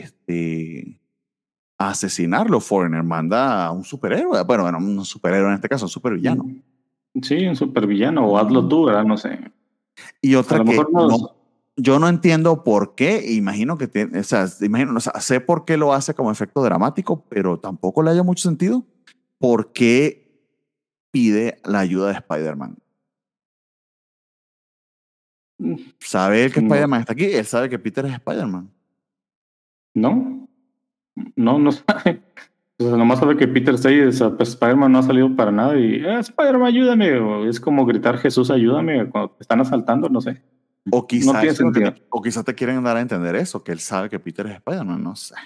a asesinarlo, Foreigner. Manda a un superhéroe. Bueno, un superhéroe en este caso, un supervillano. Sí, un supervillano, o hazlo tú, ¿verdad? No sé. Y A otra lo que mejor nos. yo no entiendo por qué, imagino que tiene, o sea, imagino, o sea, sé por qué lo hace como efecto dramático, pero tampoco le haya mucho sentido. ¿Por qué pide la ayuda de Spider-Man? ¿Sabe él que No, Spider-Man está aquí? Él sabe que Peter es Spider-Man. no, no sabe. O sea, nomás sabe que Peter Say, o sea, pues Spider-Man no ha salido para nada y Spider-Man, ayúdame. O es como gritar Jesús, ayúdame cuando te están asaltando, no sé. O No quizá tiene eso es lo que sentido. o quizá te quieren dar a entender eso, que él sabe que Peter es Spider-Man, no sé.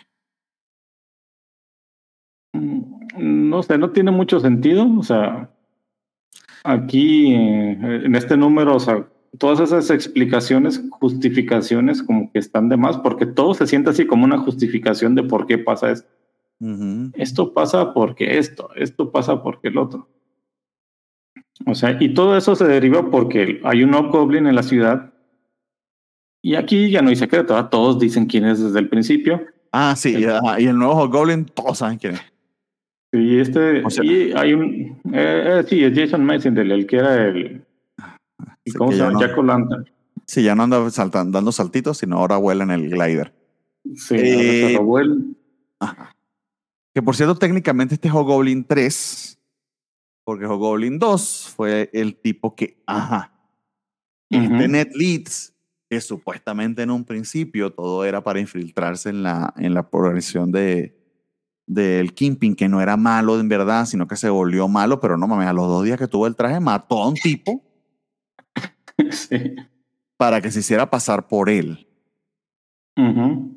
No sé, no tiene mucho sentido. O sea, aquí en este número, o sea, todas esas explicaciones, justificaciones como que están de más, porque todo se siente así como una justificación de por qué pasa esto. Ujú. Esto pasa porque esto pasa porque el otro. O sea, y todo eso se deriva porque hay un Hobgoblin en la ciudad y aquí ya no hay secreto, ¿verdad? Todos dicen quién es desde el principio. Ah, sí, El- ajá, y el nuevo Goblin, todos saben quién es. O sea, y hay un, sí, es Jason Mason, el que era ¿y sí cómo que se ya llama? no, Jack O'Lantern. sí, ya no anda dando saltitos, sino ahora vuela en el glider. Sí, ahora se Eh, robó el. ajá. Que por cierto, técnicamente este Hobgoblin 3, porque Hobgoblin 2 fue el tipo que, ajá, este Ujú. Ned Leeds, que supuestamente en un principio todo era para infiltrarse en la progresión del Kingpin, que no era malo en verdad, sino que se volvió malo, pero no mames, a los 2 días que tuvo el traje mató a un tipo Sí. para que se hiciera pasar por él. Ujú.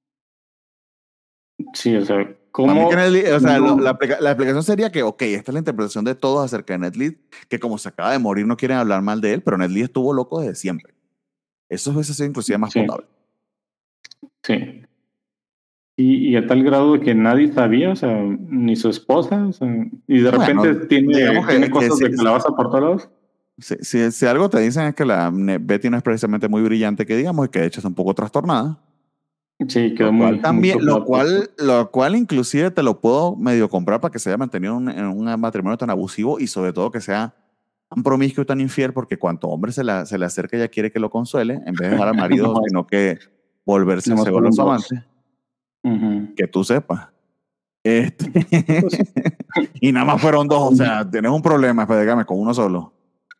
Sí, o sea, Para mí que Ned ¿cómo Leeds, o sea, no? la explicación sería que, ok, esta es la interpretación de todos acerca de Ned Leeds, que como se acaba de morir no quieren hablar mal de él, pero Ned Leeds estuvo loco desde siempre. Eso hubiese sido inclusive más Sí, potable. sí. Y a tal grado de que nadie sabía, o sea, ni su esposa, o sea, y de repente Bueno, digamos tiene que cosas de calabaza por todos lados. si algo te dicen es que la Betty no es precisamente muy brillante, que digamos, y que de hecho está un poco trastornada. Sí, quedó Lo cual muy también, tocada por eso. lo cual inclusive te lo puedo medio comprar para que se haya mantenido en un matrimonio tan abusivo y sobre todo que sea tan promiscuo y tan infiel, porque cuanto hombre se le acerca ella quiere que lo consuele, en vez de dejar al marido, Nomás, sino que se nomás vuelve fueron su dos. amante, Ujú. que tú sepas. Este, Pues, y nada más fueron dos, o sea, tienes un problema, pues dígame, con uno solo.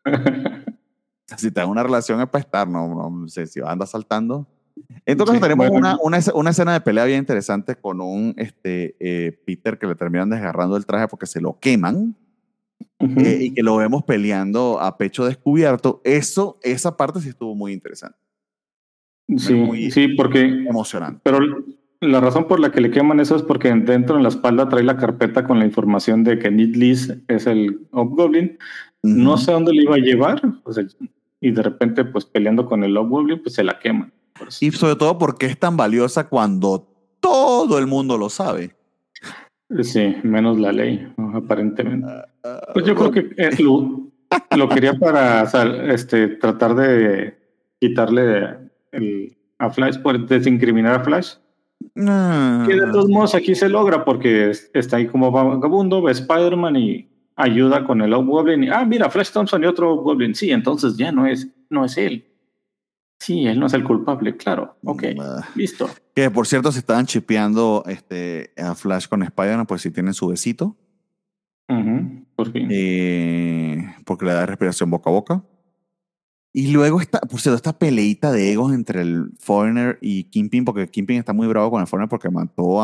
Si te da una relación es para estar, no sé, si andas saltando. En todo caso, sí, tenemos bueno. una escena de pelea bien interesante con un Peter que le terminan desgarrando el traje porque se lo queman y Ujú. que lo vemos peleando a pecho descubierto. Esa parte sí estuvo muy interesante, menos Sí, muy sí, porque, emocionante. pero la razón por la que le queman eso es porque dentro en la espalda trae la carpeta con la información de que Ned Leeds es el Hobgoblin. No sé dónde le iba a llevar, o sea, y de repente, pues peleando con el Hobgoblin, pues se la queman. Y sobre todo porque es tan valiosa cuando todo el mundo lo sabe. Sí, menos la ley, ¿no? Aparentemente. Pues yo creo que lo quería para tratar de quitarle a Flash, por desincriminar a Flash. Que de todos modos aquí se logra porque está ahí como vagabundo, ve Spider-Man y ayuda con el Hobgoblin. Y, mira, Flash Thompson y otro Hobgoblin. Sí, entonces ya no es él. Sí, él no es el culpable, claro. Ok, listo. Que por cierto, se estaban chipeando a Flash con Spider-Man, pues si tienen su besito. Por fin. Porque le da respiración boca a boca. Y luego por cierto, esta peleita de egos entre el Foreigner y Kingpin, porque Kingpin está muy bravo con el Foreigner porque mató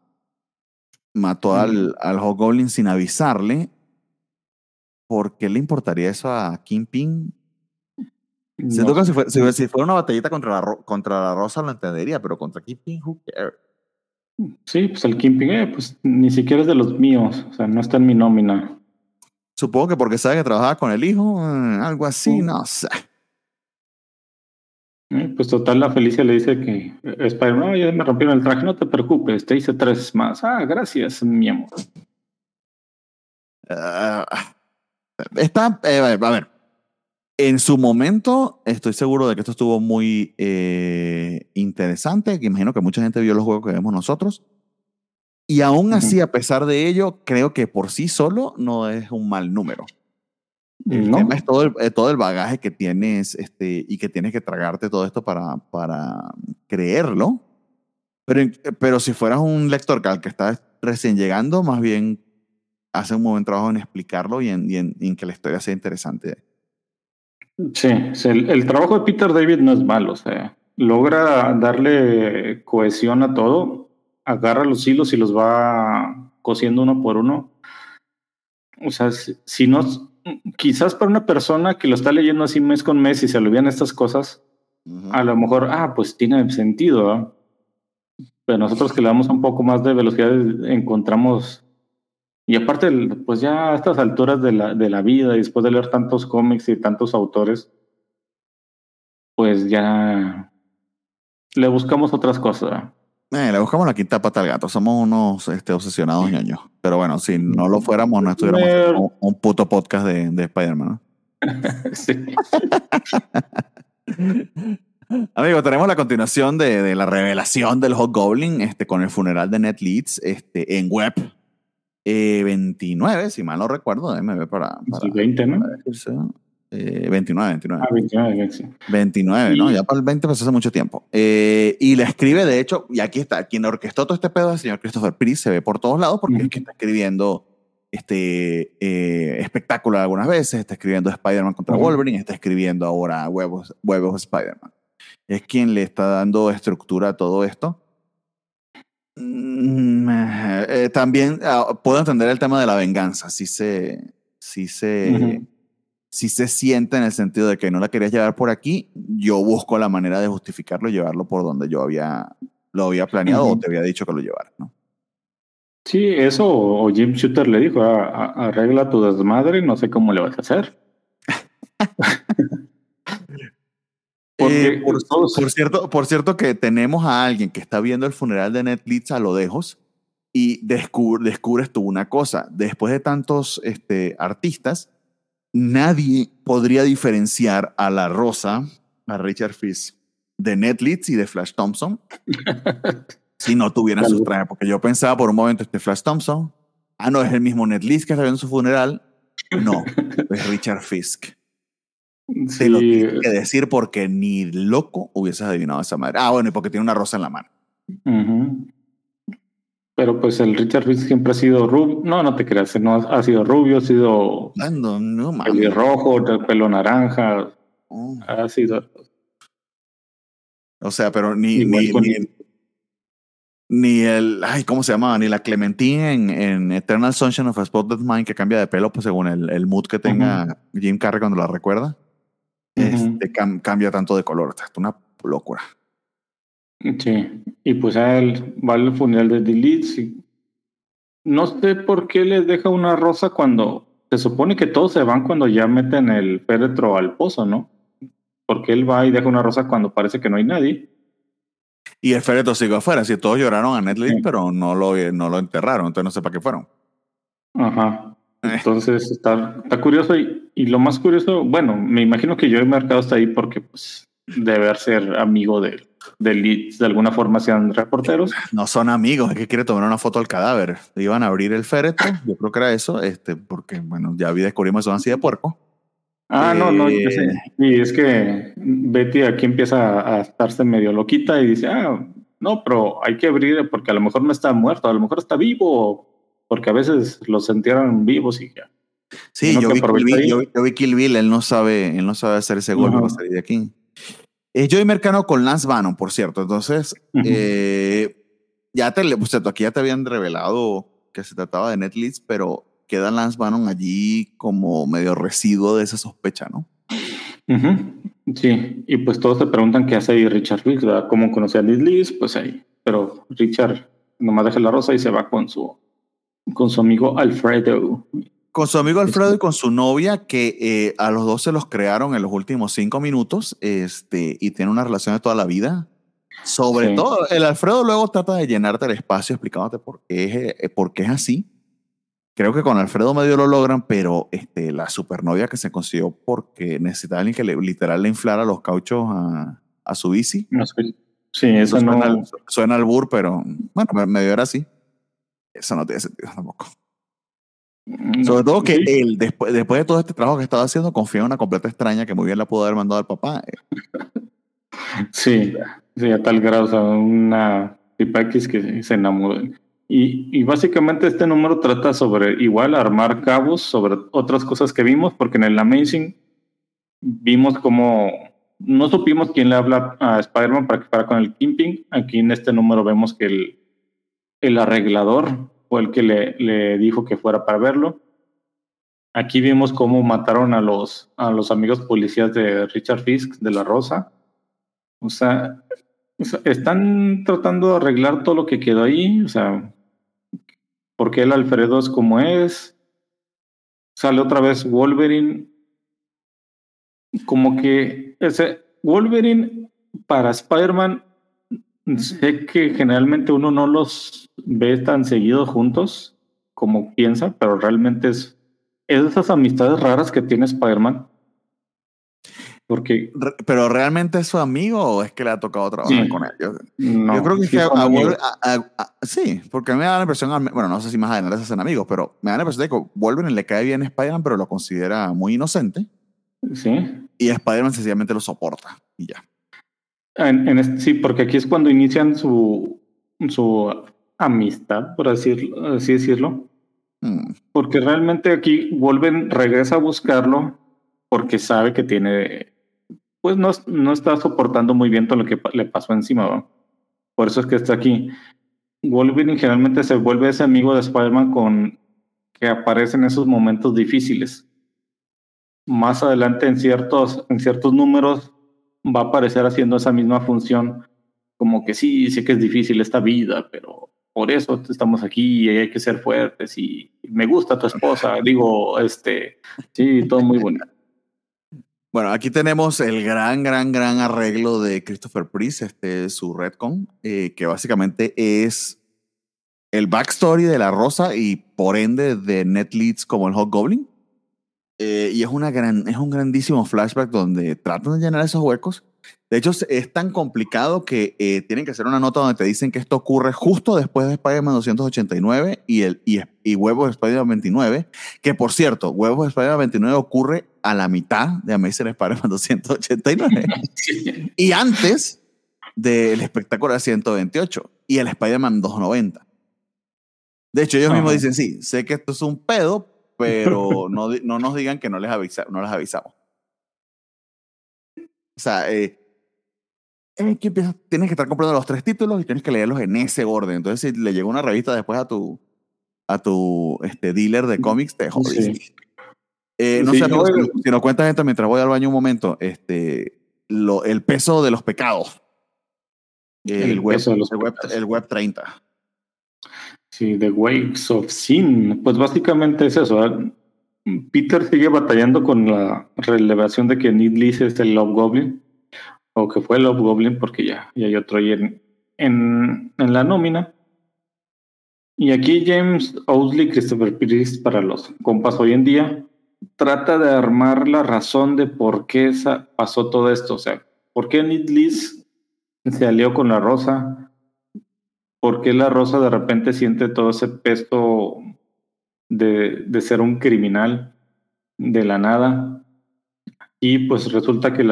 al Hobgoblin sin avisarle. ¿Por qué le importaría eso a Kingpin? Siento que si fuera una batallita contra la Rosa lo entendería, pero contra Kingpin, who cares? Sí, pues el Kingpin, pues ni siquiera es de los míos, o sea, no está en mi nómina. Supongo que porque sabe que trabajaba con el hijo, algo así, no sé. Pues total, la Felicia le dice que Spider-Man, ya me rompieron el traje, no te preocupes, te hice 3 más. Gracias, mi amor. A ver, en su momento estoy seguro de que esto estuvo muy interesante, que imagino que mucha gente vio los juegos que vemos nosotros. Y aún así, a pesar de ello, creo que por sí solo no es un mal número. El tema es todo el bagaje que tienes y que tienes que tragarte todo esto para creerlo. Pero si fueras un lector que está recién llegando, más bien hace un buen trabajo en explicarlo y en que la historia sea interesante. Sí, el trabajo de Peter David no es malo, o sea, logra darle cohesión a todo, agarra los hilos y los va cosiendo uno por uno. O sea, si no, quizás para una persona que lo está leyendo así mes con mes y se olvidan estas cosas, a lo mejor, pues tiene sentido, ¿no? Pero nosotros que le damos un poco más de velocidad encontramos, y aparte, pues ya a estas alturas de la vida, y después de leer tantos cómics y tantos autores, pues ya le buscamos otras cosas. Le buscamos la quinta pata al gato. Somos unos obsesionados ñoños. Pero bueno, si no lo fuéramos, no estuviéramos haciendo un puto podcast de Spider-Man, ¿no? Sí. Amigo, tenemos la continuación de la revelación del Hobgoblin con el funeral de Ned Leeds en web 29, si mal no recuerdo. Déjame ver para 20, ¿no? 29. 29, sí. 29, ¿no? Ya para el 20 pasó hace mucho tiempo. Y le escribe, de hecho, y aquí está, quien orquestó todo este pedo es el señor Christopher Priest, se ve por todos lados porque es que está escribiendo espectáculo algunas veces, está escribiendo Spider-Man contra Wolverine, está escribiendo ahora Web of Spider-Man. Es quien le está dando estructura a todo esto. También puedo entender el tema de la venganza, si se siente en el sentido de que no la querías llevar por aquí, yo busco la manera de justificarlo y llevarlo por donde yo lo había planeado o te había dicho que lo llevara, ¿no? Sí, eso o Jim Shooter le dijo, arregla tu desmadre, no sé cómo le vas a hacer. Por cierto que tenemos a alguien que está viendo el funeral de Ned Leeds a lo lejos y descubres tú una cosa, después de tantos artistas, nadie podría diferenciar a la Rosa, a Richard Fisk, de Ned Leeds y de Flash Thompson si no tuvieran sus trajes. Porque yo pensaba por un momento, Flash Thompson, no es el mismo Ned Leeds que está viendo su funeral. No, es Richard Fisk. Sí. Te lo tienes que decir porque ni loco hubieses adivinado esa madre. Bueno, y porque tiene una rosa en la mano. Pero pues el Richard Fisk siempre ha sido rubio. No te creas, no ha sido rubio, ha sido pelirrojo, pelo naranja. Ha sido. O sea, pero ni el, ¿cómo se llamaba? Ni la Clementine en Eternal Sunshine of a Spotless Mind, que cambia de pelo pues según el mood que tenga Jim Carrey cuando la recuerda. Cambia tanto de color. Es una locura. Sí, y pues a él va al funeral de The Leeds y no sé por qué les deja una rosa cuando se supone que todos se van cuando ya meten el féretro al pozo, ¿no? Porque él va y deja una rosa cuando parece que no hay nadie. Y el féretro siguió afuera. Si todos lloraron a Netflix, Sí. pero no lo enterraron. Entonces no sé para qué fueron. Ajá. Eh, Entonces está curioso y lo más curioso, bueno, me imagino que yo he marcado hasta ahí porque pues debe ser amigo de Leeds, de alguna forma sean reporteros. no son amigos, es que quiere tomar una foto del cadáver. Iban a abrir el féretro, yo creo que era eso, porque, bueno, ya vi descubrimos que son así de puerco. Ah, no, no, ya sé. Eh, Y es que Betty aquí empieza a estarse medio loquita y dice, no, pero hay que abrir porque a lo mejor no está muerto, a lo mejor está vivo, porque a veces los entierran vivos y ya. Y sí, uno yo que vi Kill aprovecha Bill, ahí. yo vi Kill Bill, él no sabe hacer ese golpe Ajá. para salir de aquí. Es Joey Mercano con Lance Bannon, por cierto. Entonces, Ujú. por cierto, aquí ya te habían revelado que se trataba de Netflix, pero queda Lance Bannon allí como medio residuo de esa sospecha, ¿no? Ujú. Sí, y pues todos se preguntan qué hace ahí Richard Riggs, ¿verdad? ¿Cómo conocía a Liz Liz? Pues ahí. Pero Richard nomás deja la rosa y se va con su amigo Alfredo. Con su amigo Alfredo y con su novia, que a los dos se los crearon en los últimos 5 minutos, y tiene una relación de toda la vida. Sobre Sí. todo, el Alfredo luego trata de llenarte el espacio explicándote por qué es así. Creo que con Alfredo medio lo logran, pero la supernovia que se consiguió porque necesitaba alguien que literal le inflara los cauchos a su bici. No sé. Sí, Eso esa suena, no. suena al albur, pero bueno, medio era así. Eso no tiene sentido tampoco. Sobre No. todo que Sí, él, después de todo este trabajo que estaba haciendo, confía en una completa extraña que muy bien la pudo haber mandado al papá. sí, sí, a tal grado, o sea, una tipa X que se enamoró. Y básicamente este número trata sobre igual armar cabos sobre otras cosas que vimos, porque en el Amazing vimos como no supimos quién le habla a Spider-Man para que fuera con el Kingpin. Aquí en este número vemos que el arreglador fue el que le dijo que fuera para verlo. Aquí vimos cómo mataron a los amigos policías de Richard Fisk de la Rosa. O sea, están tratando de arreglar todo lo que quedó ahí. O sea, porque el Alfredo es como es. Sale otra vez Wolverine. Como que ese Wolverine para Spider-Man, sé que generalmente uno no los ve tan seguidos juntos como piensa, pero realmente es de esas amistades raras que tiene Spider-Man. Porque Pero realmente es su amigo o es que le ha tocado trabajar con sí, él. Yo creo no, que es que sí son amigos. sí, porque a mí me da la impresión, bueno, no sé si más adelante se hacen amigos, pero me da la impresión de que Wolverine le cae bien a Spider-Man, pero lo considera muy inocente Sí. y Spider-Man sencillamente lo soporta y ya. Sí, porque aquí es cuando inician su amistad, por así decirlo. Mm. Porque realmente aquí regresa a buscarlo porque sabe que tiene, pues no está soportando muy bien todo lo que le pasó encima, ¿va? Por eso es que está aquí. Wolverine generalmente se vuelve ese amigo de Spider-Man con que aparece en esos momentos difíciles. Más adelante en ciertos números va a aparecer haciendo esa misma función, como que sí, sé que es difícil esta vida, pero por eso estamos aquí y hay que ser fuertes y me gusta tu esposa, digo, sí, todo muy bonito. Bueno, aquí tenemos el gran, gran, gran arreglo de Christopher Priest, su retcon, que básicamente es el backstory de la Rosa y por ende de Ned Leeds como el Hobgoblin. Y es un grandísimo flashback donde tratan de llenar esos huecos. De hecho, es tan complicado que tienen que hacer una nota donde te dicen que esto ocurre justo después de Spider-Man 289 y Huevos de Spider-Man 29, que por cierto, Huevos de Spider-Man 29 ocurre a la mitad de Amazing Spider-Man 289 Sí. y antes del espectáculo 128 y el Spider-Man 290. De hecho, ellos mismos Ajá. dicen, sí, sé que esto es un pedo, pero no nos digan que no les avisamos. O sea, tienes que estar comprando los 3 títulos y tienes que leerlos en ese orden. Entonces, si le llegó una revista después a tu dealer de cómics, te Sí, jodiste. No sé, sí, amigos, si nos cuentas esto mientras voy al baño un momento, el peso de los pecados. El web 30. Sí, The Waves of Sin. Pues básicamente es eso. Peter sigue batallando con la revelación de que Ned Leeds es el Love Goblin, o que fue el Love Goblin, porque ya hay otro ahí en la nómina. Y aquí James Owsley, Christopher Priest para los compas hoy en día, trata de armar la razón de por qué pasó todo esto. O sea, por qué Ned Leeds se alió con la Rosa, por qué la Rosa de repente siente todo ese peso de ser un criminal de la nada. Y pues resulta que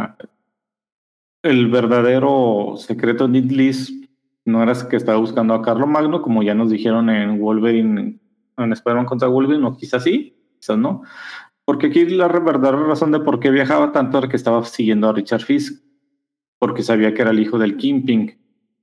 el verdadero secreto de Ned Leeds no era que estaba buscando a Carlomagno, como ya nos dijeron en Wolverine, en Spider-Man contra Wolverine, o quizás sí, quizás no. Porque aquí la verdadera razón de por qué viajaba tanto era que estaba siguiendo a Richard Fisk, porque sabía que era el hijo del Kingpin.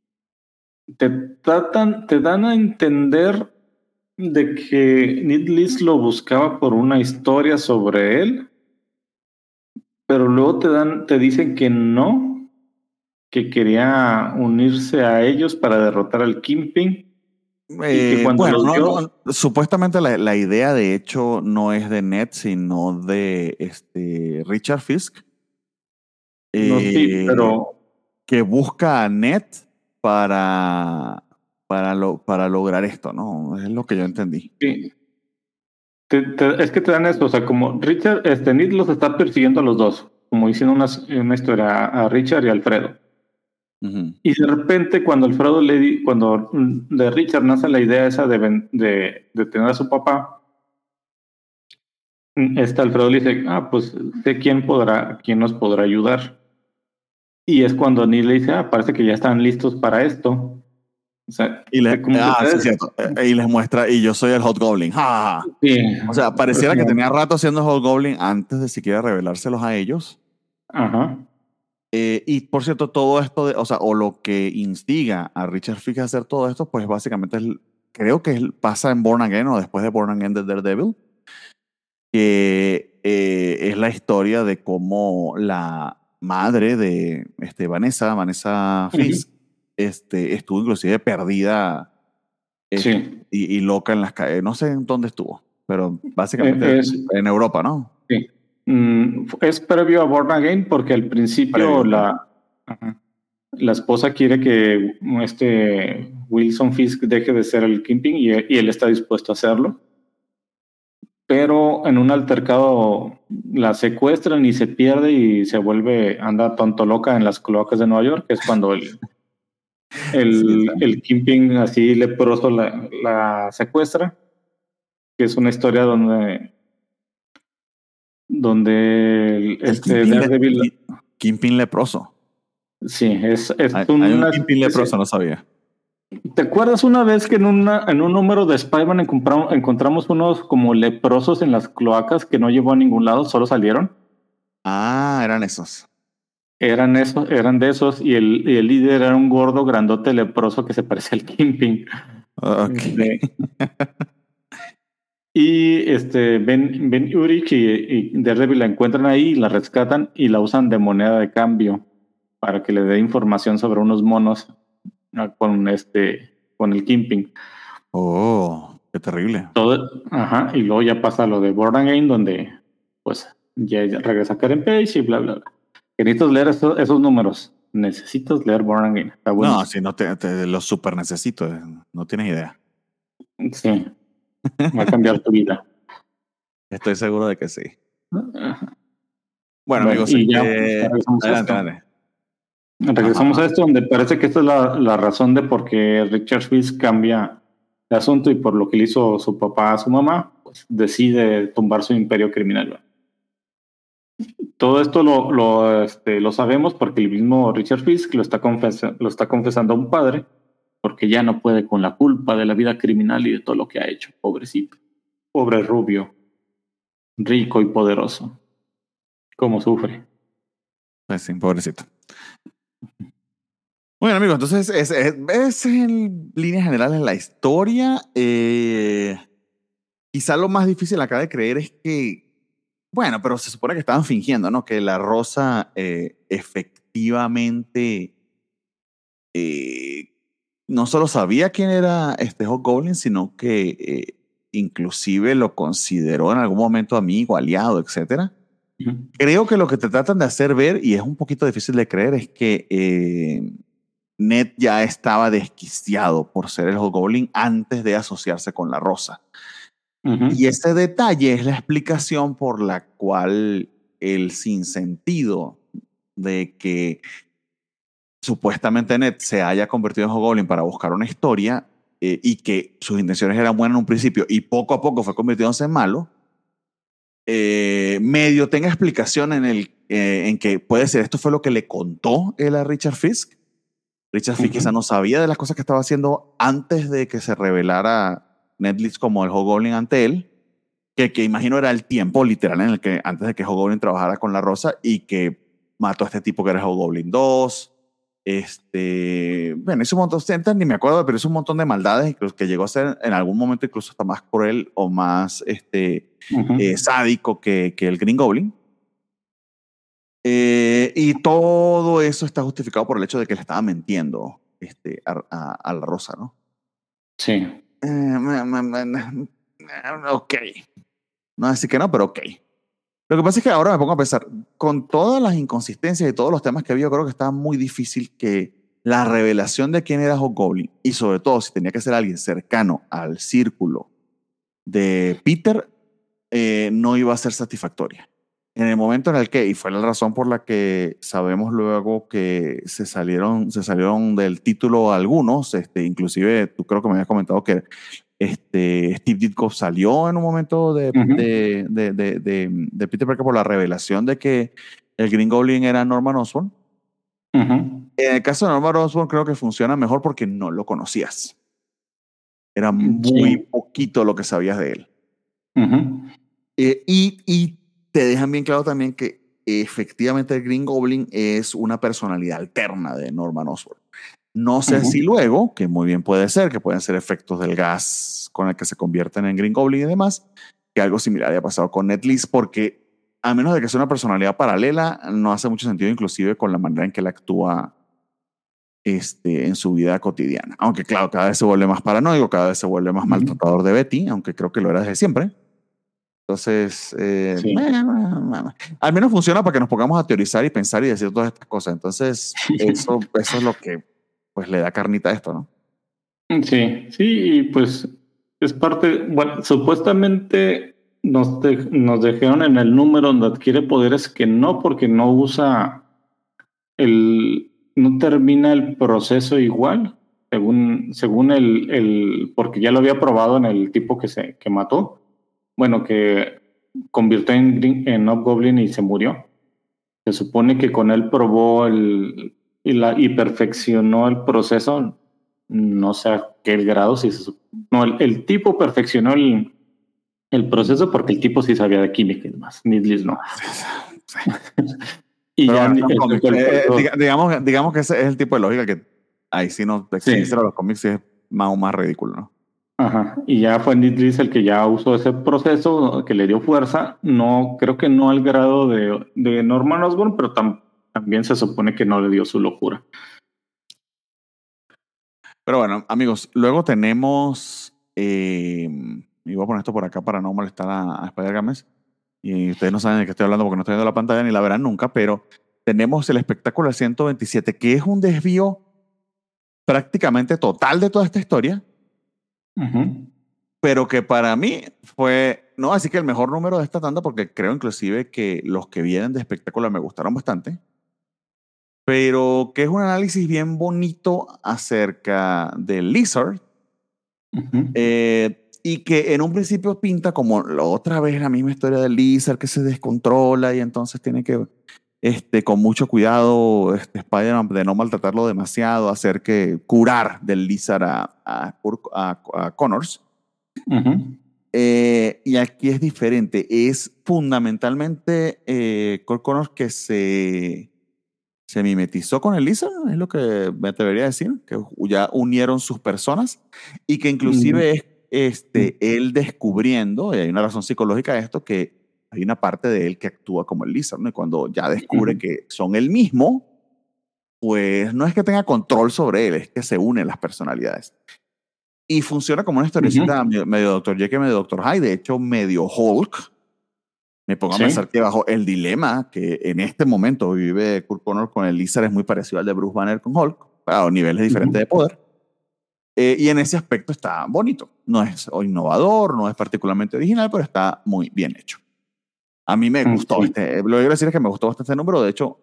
Te dan a entender de que Ned Leeds lo buscaba por una historia sobre él, pero luego te dicen que no, que quería unirse a ellos para derrotar al Kingpin. Y que cuando supuestamente la idea de hecho no es de Ned, sino de Richard Fisk. No, sí, pero que busca a Ned para lograr esto, ¿no? Es lo que yo entendí. Sí. Es que te dan esto, o sea, como Richard, Ned los está persiguiendo a los dos, como hicieron una historia a Richard y a Alfredo. Y de repente cuando cuando de Richard nace la idea esa de tener a su papá, Alfredo le dice, pues sé quién nos podrá ayudar. Y es cuando Neil le dice, parece que ya están listos para esto. O sea, sí, cierto. Y les muestra, y yo soy el Hot Goblin. ¡Ja! Sí, o sea, pareciera que tenía rato haciendo Hot Goblin antes de siquiera revelárselos a ellos. Ajá. Y por cierto, todo esto, o lo que instiga a Richard Fisk a hacer todo esto, pues básicamente creo que pasa en Born Again o después de Born Again de Daredevil, que es la historia de cómo la madre de Vanessa Fisk, estuvo inclusive perdida y loca en las calles. No sé en dónde estuvo, pero básicamente en Europa, ¿no? Sí. Es previo a Born Again porque al principio la esposa quiere que Wilson Fisk deje de ser el Kingpin y él está dispuesto a hacerlo. Pero en un altercado la secuestran y se pierde y anda tonto loca en las cloacas de Nueva York, que es cuando el Kingpin así leproso la secuestra, que es una historia donde Kingpin leproso. Sí, hay un Kingpin leproso, no sabía. ¿Te acuerdas una vez que en un número de Spider-Man encontramos unos como leprosos en las cloacas que no llevó a ningún lado, solo salieron? Eran esos. Eran de esos, y el líder era un gordo grandote leproso que se parecía al Kingpin. Okay. Y Ben Urich y Daredevil la encuentran ahí y la rescatan y la usan de moneda de cambio para que le dé información sobre unos monos con el Kingpin. Oh, qué terrible. Y luego ya pasa lo de Born Again, donde pues ya regresa Karen Page y bla, bla, bla. Necesitas leer esos números. Necesitas leer Born Again. No, si no te los super necesito. No tienes idea. Sí. Va a cambiar tu vida. Estoy seguro de que sí. Bueno, amigos, y ya adelante. Regresamos a esto, donde parece que esta es la razón de por qué Richard Fisk cambia de asunto y por lo que le hizo su papá a su mamá, pues decide tumbar su imperio criminal. Todo esto lo sabemos porque el mismo Richard Fisk lo está confesando a un padre, porque ya no puede con la culpa de la vida criminal y de todo lo que ha hecho. Pobrecito. Pobre rubio. Rico y poderoso. ¿Cómo sufre? Pues sí, pobrecito. Bueno, amigos, entonces es en líneas generales la historia. Quizá lo más difícil acá de creer es que, bueno, pero se supone que estaban fingiendo, ¿no? Que la Rosa efectivamente no solo sabía quién era este Hobgoblin, sino que inclusive lo consideró en algún momento amigo, aliado, etc. Creo que lo que te tratan de hacer ver, y es un poquito difícil de creer, es que Ned ya estaba desquiciado por ser el Hobgoblin antes de asociarse con la Rosa. Y ese detalle es la explicación por la cual el sinsentido de que supuestamente Ned se haya convertido en Hobgoblin para buscar una historia y que sus intenciones eran buenas en un principio y poco a poco fue convirtiéndose en malo, medio tenga explicación en que puede ser esto fue lo que le contó él a Richard Fisk. Richard Fisk quizá no sabía de las cosas que estaba haciendo antes de que se revelara Ned Leeds como el Hobgoblin ante él, que imagino era el tiempo literal en el que antes de que Hobgoblin trabajara con la Rosa y que mató a este tipo que era Hobgoblin 2. Bueno, hizo un montón, ni me acuerdo, pero hizo un montón de maldades, incluso que llegó a ser en algún momento incluso hasta más cruel o más sádico que el Green Goblin. Y todo eso está justificado por el hecho de que le estaba mintiendo a la Rosa, ¿no? Sí. Ok. No decir que no, pero ok. Lo que pasa es que ahora me pongo a pensar, con todas las inconsistencias y todos los temas que había, yo creo que estaba muy difícil que la revelación de quién era Hobgoblin, y sobre todo si tenía que ser alguien cercano al círculo de Peter, no iba a ser satisfactoria. En el momento en el que, y fue la razón por la que sabemos luego que se salieron del título algunos, inclusive tú creo que me habías comentado que Steve Ditko salió en un momento de Peter Parker por la revelación de que el Green Goblin era Norman Osborn. En el caso de Norman Osborn creo que funciona mejor porque no lo conocías. Era muy poquito lo que sabías de él. Y te dejan bien claro también que efectivamente el Green Goblin es una personalidad alterna de Norman Osborn. No sé si luego, que muy bien puede ser, que pueden ser efectos del gas con el que se convierten en Green Goblin y demás, que algo similar haya pasado con Ned Leeds, porque a menos de que sea una personalidad paralela, no hace mucho sentido inclusive con la manera en que él actúa en su vida cotidiana. Aunque claro, cada vez se vuelve más paranoico, cada vez se vuelve más maltratador de Betty, aunque creo que lo era desde siempre. Entonces, al menos funciona para que nos pongamos a teorizar y pensar y decir todas estas cosas. Entonces, eso es lo que pues le da carnita a esto, ¿no? Sí, y pues es parte, bueno, supuestamente nos dejaron en el número donde adquiere poderes que no, porque no usa no termina el proceso igual, según porque ya lo había probado en el tipo que mató, bueno, que convirtió en Hobgoblin y se murió. Se supone que con él probó y perfeccionó el proceso, no sé a qué grado, no, el tipo perfeccionó el proceso porque el tipo sí sabía de química y demás, Nidlis no. Y pero ya bueno, digamos que ese es el tipo de lógica que ahí sí no existe los cómics y es más o más ridículo, ¿no? Ajá, y ya fue Nidlis el que ya usó ese proceso que le dio fuerza, no, creo que no al grado de Norman Osborn, pero también se supone que no le dio su locura. Pero bueno, amigos, luego tenemos, y voy a poner esto por acá para no molestar a Spider-Games, y ustedes no saben de qué estoy hablando porque no estoy viendo la pantalla ni la verán nunca, pero tenemos el espectáculo del 127, que es un desvío prácticamente total de toda esta historia, pero que para mí fue, no así que el mejor número de esta tanda, porque creo inclusive que los que vienen de espectáculo me gustaron bastante, pero que es un análisis bien bonito acerca del Lizard, y que en un principio pinta como otra vez la misma historia del Lizard que se descontrola y entonces tiene que, con mucho cuidado, Spider-Man de no maltratarlo demasiado, hacer que curar del Lizard a Connors. Y aquí es diferente, es fundamentalmente Connors que se mimetizó con el Lizard, es lo que me atrevería a decir, que ya unieron sus personas y que inclusive es él descubriendo, y hay una razón psicológica de esto, que hay una parte de él que actúa como el Lizard, ¿no? Y cuando ya descubre que son el mismo, pues no es que tenga control sobre él, es que se unen las personalidades. Y funciona como una historiecita medio Dr. Jekyll, medio Dr. Hyde, de hecho medio Hulk. Me pongo a pensar que bajo el dilema que en este momento vive Kurt Connors con el Lizard es muy parecido al de Bruce Banner con Hulk, a niveles diferentes de poder. Y en ese aspecto está bonito. No es innovador, no es particularmente original, pero está muy bien hecho. A mí me gustó. Lo que quiero decir es que me gustó bastante este número. De hecho,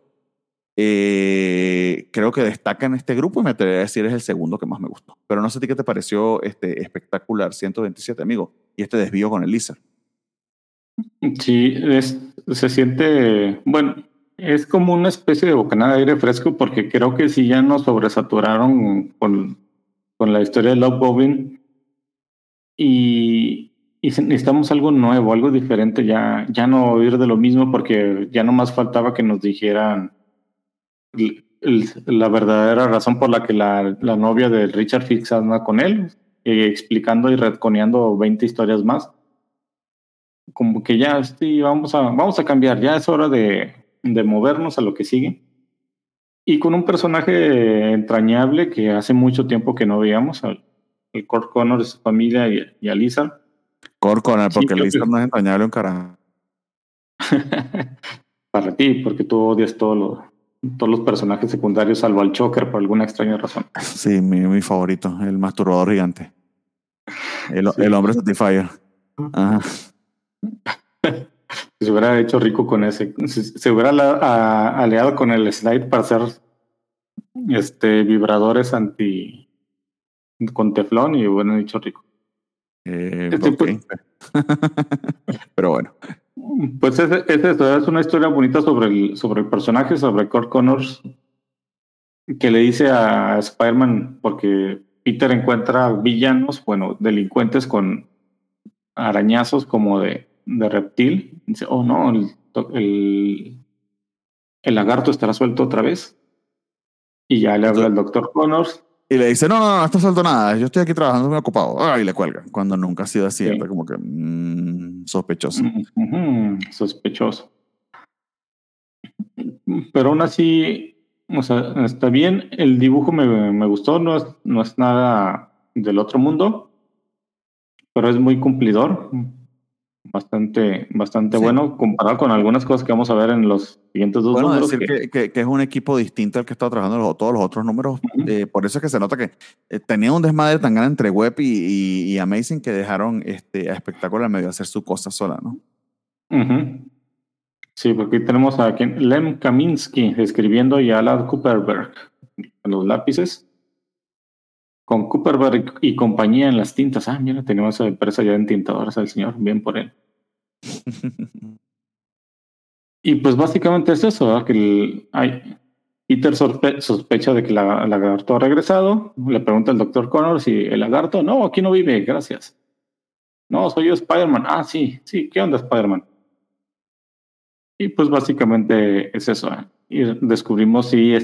creo que destaca en este grupo y me atrevería a decir es el segundo que más me gustó. Pero no sé a ti qué te pareció este espectacular 127, amigo, y este desvío con el Lizard. Sí, se siente, bueno, es como una especie de bocanada de aire fresco porque creo que sí ya nos sobresaturaron con la historia de Love Bobbin y necesitamos algo nuevo, algo diferente, ya no oír de lo mismo porque ya no más faltaba que nos dijeran la verdadera razón por la que la novia de Richard Fix anda con él, explicando y retconeando 20 historias más. Como que ya vamos a cambiar, ya es hora de movernos a lo que sigue. Y con un personaje entrañable que hace mucho tiempo que no veíamos, al Kurt Connors, su familia y a Lizard. Kurt Connors, porque el Lizard no es entrañable un carajo. Para ti, porque tú odias todos los personajes secundarios, salvo al Choker, por alguna extraña razón. Sí, mi favorito, el masturbador gigante. El hombre Satisfyer. Ajá. Se hubiera hecho rico con ese. Se hubiera aliado con el Slide para hacer vibradores con teflón y hubieran hecho rico. Okay. Pero bueno. Pues es una historia bonita sobre el personaje, sobre Kurt Connors, que le dice a Spider-Man, porque Peter encuentra villanos, bueno, delincuentes con arañazos como de reptil. Dice, oh no, el lagarto estará suelto otra vez. Y ya le habla al Dr. Connors. Y le dice, no está suelto nada, yo estoy aquí trabajando, muy ocupado. Y le cuelga, cuando nunca ha sido así. Sí. Como que sospechoso. Sospechoso. Pero aún así, o sea, está bien. El dibujo me gustó, no es nada del otro mundo, pero es muy cumplidor. Bastante sí. Bueno, comparado con algunas cosas que vamos a ver en los siguientes dos números. Decir que es un equipo distinto al que está trabajando todos los otros números. Por eso es que se nota que tenía un desmadre tan grande entre Web y Amazing que dejaron a Espectacular medio hacer su cosa sola, ¿no? Sí, porque tenemos a Lem Kaminsky escribiendo y a Alan Kuperberg en los lápices. Con Kuperberg y compañía en las tintas. Mira, tenemos esa empresa ya en tintadoras al señor, bien por él. Y pues básicamente es eso, ¿verdad? Que Peter sospecha de que el lagarto ha regresado. Le pregunta al Dr. Connors si el lagarto, no, aquí no vive, gracias. No, soy yo, Spider-Man. Sí, ¿qué onda, Spider-Man? Y pues básicamente es eso. Y descubrimos que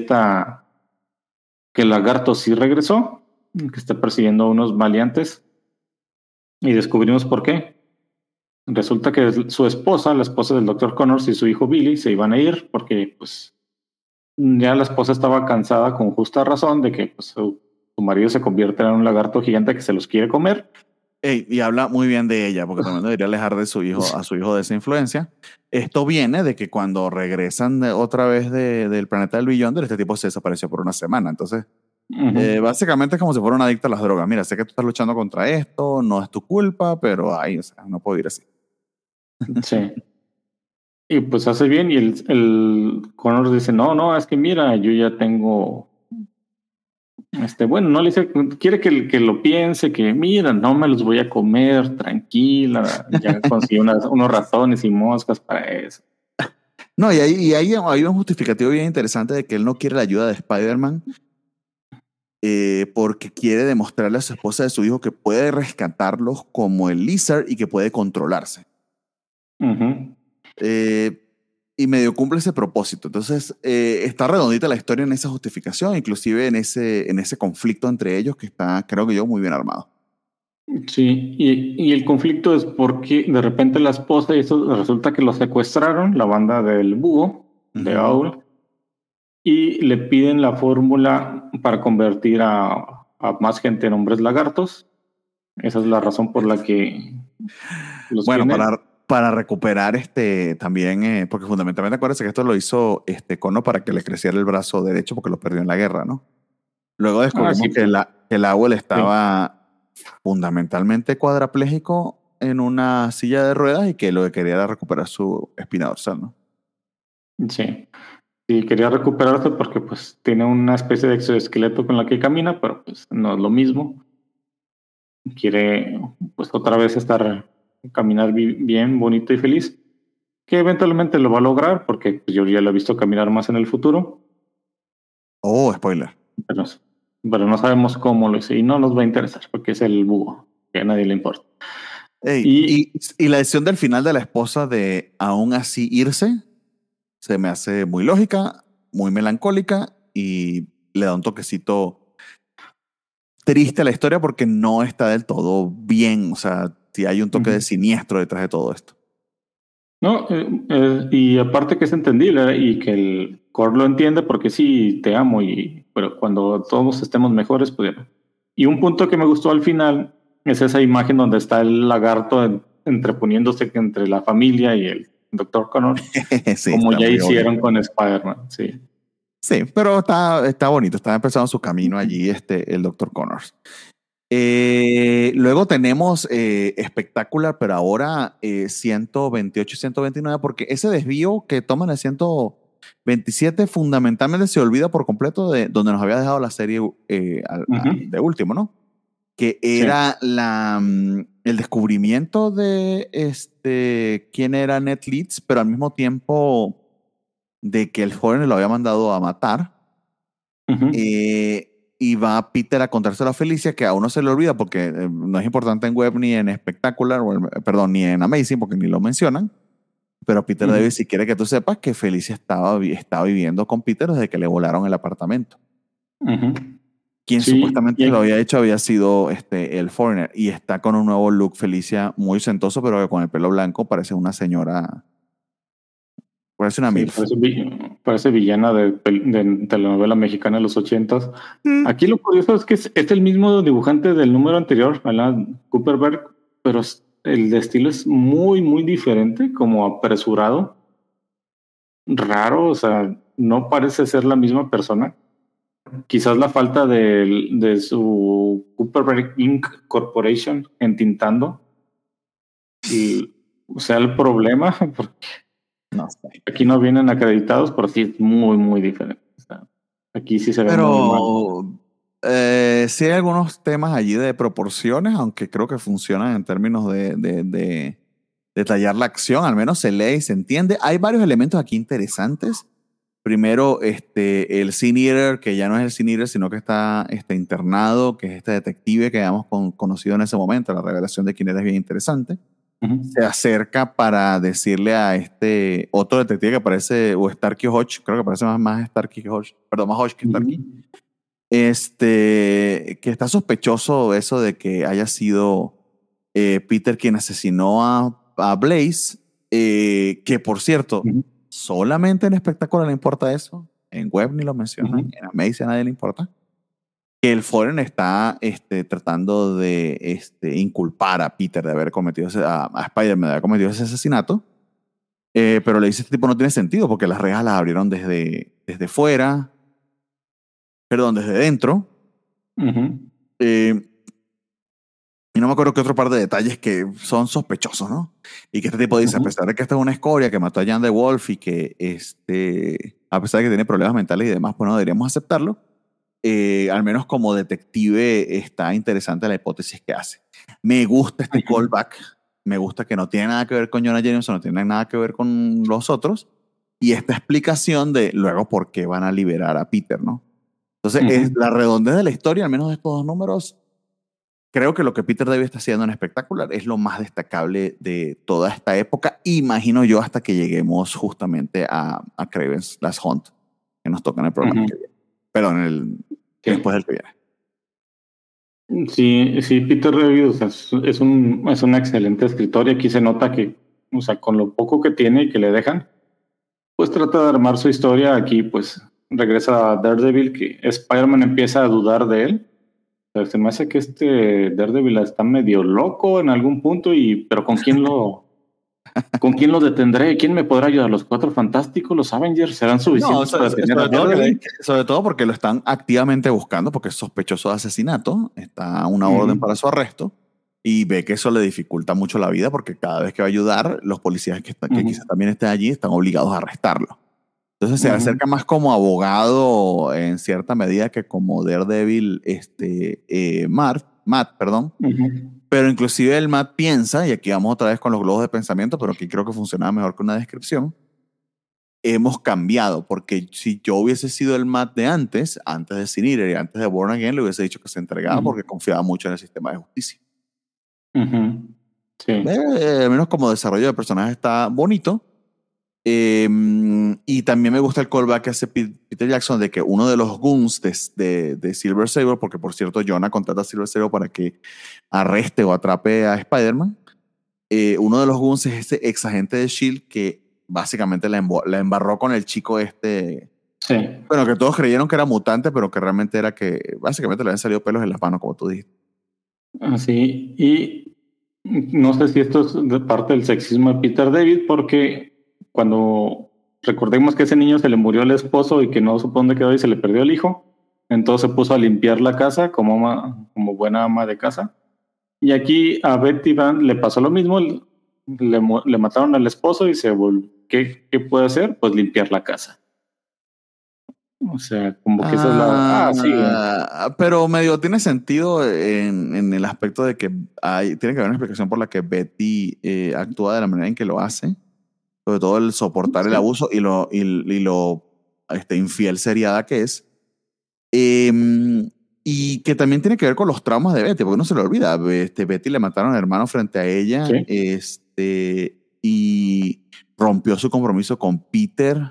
el lagarto sí regresó, que está persiguiendo a unos maleantes. Y descubrimos por qué. Resulta que su esposa, la esposa del Dr. Connors y su hijo Billy se iban a ir porque pues ya la esposa estaba cansada con justa razón de que pues, su marido se convierte en un lagarto gigante que se los quiere comer. Y habla muy bien de ella, porque también debería alejar de a su hijo de esa influencia. Esto viene de que cuando regresan otra vez del planeta del Beyonder, este tipo se desapareció por una semana. Entonces, básicamente es como si fuera una adicta a las drogas. Mira, sé que tú estás luchando contra esto, no es tu culpa, pero no puedo ir así. Sí. Y pues hace bien, y el Connors dice, no, es que mira, yo ya tengo... bueno, no le dice, quiere que lo piense, que mira, no me los voy a comer, tranquila, ya conseguí unos ratones y moscas para eso. No, y hay un justificativo bien interesante de que él no quiere la ayuda de Spider-Man porque quiere demostrarle a su esposa de su hijo que puede rescatarlos como el Lizard y que puede controlarse. Y medio cumple ese propósito. Entonces, está redondita la historia en esa justificación, inclusive en ese conflicto entre ellos que está, creo que yo, muy bien armado. Sí, y el conflicto es porque de repente la esposa, y eso resulta que lo secuestraron, la banda del búho, de Owl, y le piden la fórmula para convertir a más gente en hombres lagartos. Esa es la razón por la que los Bueno, tiene. para recuperar también, porque fundamentalmente acuérdense que esto lo hizo Cono para que le creciera el brazo derecho porque lo perdió en la guerra, ¿no? Luego descubrimos Sí, que el Owl sí. estaba fundamentalmente cuadraplégico en una silla de ruedas y que lo que quería era recuperar su espina dorsal, ¿no? Sí. Sí, quería recuperarse porque pues tiene una especie de exoesqueleto con la que camina, pero pues no es lo mismo. Quiere pues otra vez caminar bien, bonito y feliz, que eventualmente lo va a lograr porque pues, yo ya lo he visto caminar más en el futuro, Oh, spoiler. pero, pero no sabemos cómo lo hizo y no nos va a interesar porque es el búho, que a nadie le importa. Ey, y la decisión del final de la esposa de aún así irse se me hace muy lógica, muy melancólica y le da un toquecito triste a la historia porque no está del todo bien. O sea, sí hay un toque de siniestro detrás de todo esto. No, y aparte que es entendible y que el core lo entiende porque sí, te amo, pero cuando todos estemos mejores, pues ya. Y un punto que me gustó al final es esa imagen donde está el lagarto entreponiéndose entre la familia y el Dr. Connor, Sí, como está ya muy bonito. hicieron con Spider-Man, sí. Sí, pero está bonito, está empezando su camino allí el Dr. Connors. Luego tenemos Spectacular, pero ahora 128 y 129, porque ese desvío que toman el 127 fundamentalmente se olvida por completo de donde nos había dejado la serie de último, ¿no? Que era el descubrimiento de quién era Ned Leeds, pero al mismo tiempo de que el Foreigner lo había mandado a matar. Y va Peter a contárselo a Felicia, que a uno se le olvida porque no es importante en web ni en Spectacular, perdón, ni en Amazing, porque ni lo mencionan. Pero Peter Davis, si quiere que tú sepas que Felicia estaba viviendo con Peter desde que le volaron el apartamento. Quien supuestamente lo había hecho había sido el Foreigner. Y está con un nuevo look Felicia muy sentoso, pero que con el pelo blanco parece una señora. Parece una MILF. Parece villana de telenovela mexicana de los 80s. Aquí lo curioso es que es el mismo dibujante del número anterior, Alan Cooperberg, pero el estilo es muy, muy diferente, como apresurado, raro, o sea, no parece ser la misma persona. Quizás la falta de su Cooperberg Inc. Corporation entintando y sea el problema, porque no sé. Aquí no vienen acreditados, pero sí es muy, muy diferente. O sea, aquí sí se ve muy mal. Sí hay algunos temas allí de proporciones, aunque creo que funcionan en términos de detallar la acción, al menos se lee y se entiende. Hay varios elementos aquí interesantes. Primero, el Sin Eater, que ya no es el Sin Eater, sino que está internado, que es este detective que habíamos conocido en ese momento. La revelación de quién era es bien interesante. Se acerca para decirle a este otro detective que parece, o Starkey Hodge, creo que parece más Starkey Hodge, perdón, más Hodge que Starkey, que está sospechoso eso de que haya sido Peter quien asesinó a Blaze, que por cierto, solamente en Espectacular le importa eso, en web ni lo mencionan, en Amazing a nadie le importa, que el Foreign está tratando de inculpar a Peter de haber cometido a Spider-Man de haber cometido ese asesinato, pero le dice este tipo no tiene sentido porque las rejas las abrieron desde fuera, perdón, desde dentro. Y no me acuerdo qué otro par de detalles que son sospechosos, ¿no? Y que este tipo dice, a pesar de que esta es una escoria que mató a Jan de Wolf y que a pesar de que tiene problemas mentales y demás, pues no deberíamos aceptarlo. Al menos como detective está interesante la hipótesis que hace. Me gusta este callback, me gusta que no tiene nada que ver con Jonah Jameson, no tiene nada que ver con los otros, y esta explicación de luego por qué van a liberar a Peter, ¿no? Entonces, es la redondez de la historia, al menos de estos dos números, creo que lo que Peter David está haciendo en Espectacular es lo más destacable de toda esta época, imagino yo, hasta que lleguemos justamente a Kraven's Last Hunt, que nos toca en el programa que viene. Perdón, después del que viene. Sí, Peter David, o sea, es un excelente escritor y aquí se nota que, o sea, con lo poco que tiene y que le dejan, pues trata de armar su historia aquí, pues regresa Daredevil, que Spider-Man empieza a dudar de él. O sea, se me hace que este Daredevil está medio loco en algún punto, pero ¿con quién lo detendré? ¿Quién me podrá ayudar? ¿Los Cuatro Fantásticos? ¿Los Avengers? ¿Serán No, suficientes para detener a Daredevil? sobre todo porque lo están activamente buscando, porque es sospechoso de asesinato, está una orden para su arresto, y ve que eso le dificulta mucho la vida, porque cada vez que va a ayudar, los policías que quizás también estén allí están obligados a arrestarlo. Entonces se acerca más como abogado en cierta medida que como Daredevil, Matt, perdón. Pero inclusive el Matt piensa, y aquí vamos otra vez con los globos de pensamiento, pero aquí creo que funcionaba mejor que una descripción. Hemos cambiado, porque si yo hubiese sido el Matt de antes de Sin-Eater y antes de Born Again, le hubiese dicho que se entregaba porque confiaba mucho en el sistema de justicia. Sí. Al menos como desarrollo de personaje está bonito. Y también me gusta el callback que hace Peter Jackson de que uno de los goons de Silver Sable, porque por cierto Jonah contrata a Silver Sable para que arreste o atrape a Spider-Man, uno de los goons es ese ex agente de S.H.I.E.L.D. que básicamente la embarró con el chico Sí. Bueno, que todos creyeron que era mutante, pero que realmente era que básicamente le habían salido pelos en las manos, como tú dijiste. Así, y no sé si esto es de parte del sexismo de Peter David, porque cuando recordemos que ese niño se le murió el esposo y que no supo dónde quedó y se le perdió el hijo, entonces se puso a limpiar la casa como buena ama de casa. Y aquí a Betty Van le pasó lo mismo, le mataron al esposo y ¿qué puede hacer? Pues limpiar la casa. O sea, como que esa es la... sí. Pero medio tiene sentido en el aspecto de que tiene que haber una explicación por la que Betty actúa de la manera en que lo hace. Sobre todo el soportar el abuso y lo infiel seriada que es. Y que también tiene que ver con los traumas de Betty, porque no se le olvida. Betty le mataron al hermano frente a ella. Sí. Y rompió su compromiso con Peter.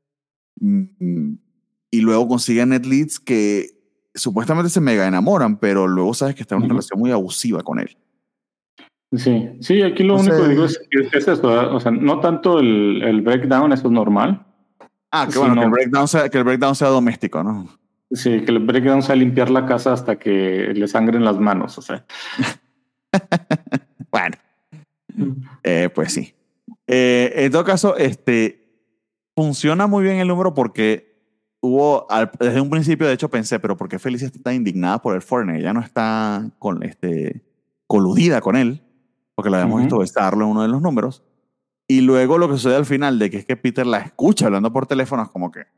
Y luego consigue a Ned Leeds, que supuestamente se mega enamoran, pero luego sabes que está en una relación muy abusiva con él. Sí, aquí lo único que digo es eso, o sea, no tanto el breakdown, eso es normal. Que bueno, que el breakdown sea doméstico, ¿no? Sí, que el breakdown sea limpiar la casa hasta que le sangren las manos, o sea. Bueno, pues sí. En todo caso, funciona muy bien el número porque desde un principio, de hecho, pensé, pero ¿por qué Felicia está tan indignada por el Foreigner? Ella no está coludida con él, porque la habíamos visto besarlo en uno de los números. Y luego lo que sucede al final, de que es que Peter la escucha hablando por teléfono, es como que...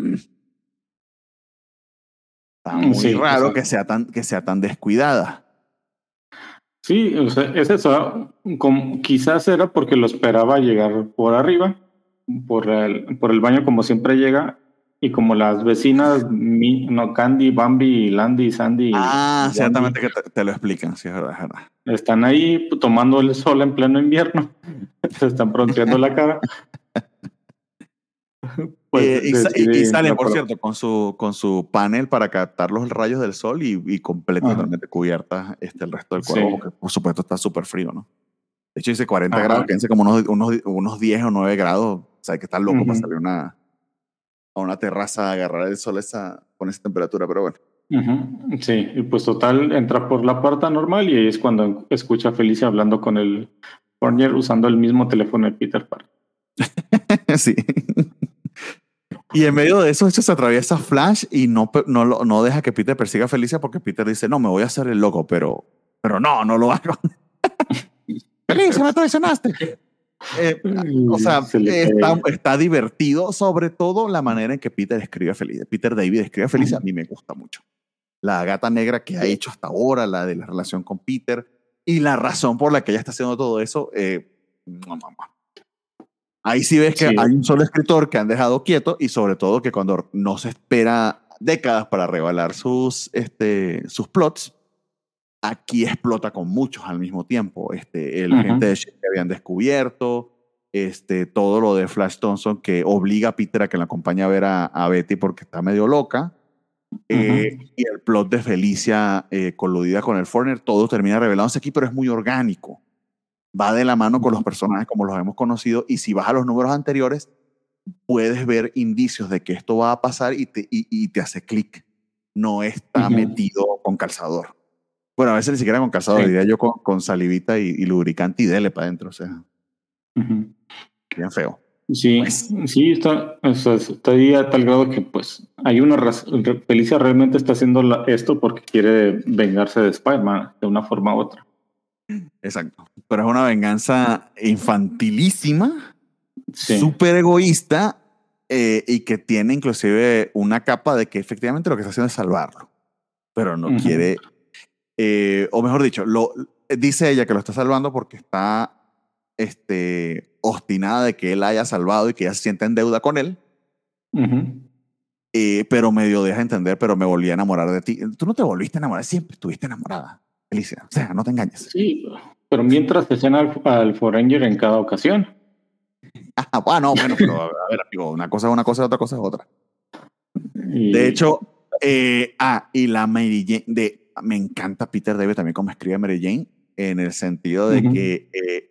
está muy raro que sea tan descuidada. Sí, o sea, es eso. Quizás era porque lo esperaba llegar por arriba, por el baño como siempre llega, y como las vecinas, Candy, Bambi, Landy, Sandy. Ciertamente que te lo explican, sí, es verdad. Están ahí tomando el sol en pleno invierno, se están bronceando la cara. Pues y salen, por cierto, con su panel para captar los rayos del sol y completamente cubiertas el resto del cuerpo, porque por supuesto está súper frío, ¿no? De hecho dice 40 grados, que dice como unos 10 o 9 grados, o sea, que está loco para salir a una terraza a agarrar el sol con esa temperatura, pero bueno. Sí, y pues total, entra por la puerta normal y ahí es cuando escucha a Felicia hablando con el Foreigner usando el mismo teléfono de Peter Parker. Sí. Y en medio de eso se atraviesa Flash y no deja que Peter persiga a Felicia porque Peter dice, no, me voy a hacer el loco, pero no lo hago. Felicia, me traicionaste. O sea, está divertido, sobre todo la manera en que Peter escribe a Felicia. Peter David escribe a Felicia, a mí me gusta mucho. La gata negra que ha hecho hasta ahora, la de la relación con Peter y la razón por la que ella está haciendo todo eso, ahí sí ves que hay un solo escritor que han dejado quieto y sobre todo que cuando no se espera décadas para revelar sus plots, aquí explota con muchos al mismo tiempo. El agente de S.H.I.E.L.D. que habían descubierto, todo lo de Flash Thompson que obliga a Peter a que la acompañe a ver a Betty porque está medio loca. Y el plot de Felicia coludida con el Foreigner, todo termina revelándose aquí, pero es muy orgánico. Va de la mano con los personajes como los hemos conocido, y si vas a los números anteriores, puedes ver indicios de que esto va a pasar y te hace clic. No está metido con calzador. Bueno, a veces ni siquiera con calzador, diría yo con salivita y lubricante y dele para adentro. O sea, bien feo. Sí, pues, sí, está ahí a tal grado que pues hay una razón. Felicia realmente está haciendo esto porque quiere vengarse de Spider-Man de una forma u otra. Exacto. Pero es una venganza infantilísima, súper egoísta, y que tiene inclusive una capa de que efectivamente lo que está haciendo es salvarlo. Pero no quiere, o mejor dicho, dice ella que lo está salvando porque está obstinada de que él haya salvado y que ella se sienta en deuda con él. Pero medio deja entender, pero me volví a enamorar de ti. Tú no te volviste a enamorar, siempre estuviste enamorada, Felicia. O sea, no te engañes. Sí, pero mientras te escena al Foreigner en cada ocasión. Bueno, pero a ver, amigo, una cosa es una cosa y otra cosa es otra. De hecho, y la Mary Jane, me encanta Peter David también como escribe Mary Jane, en el sentido de que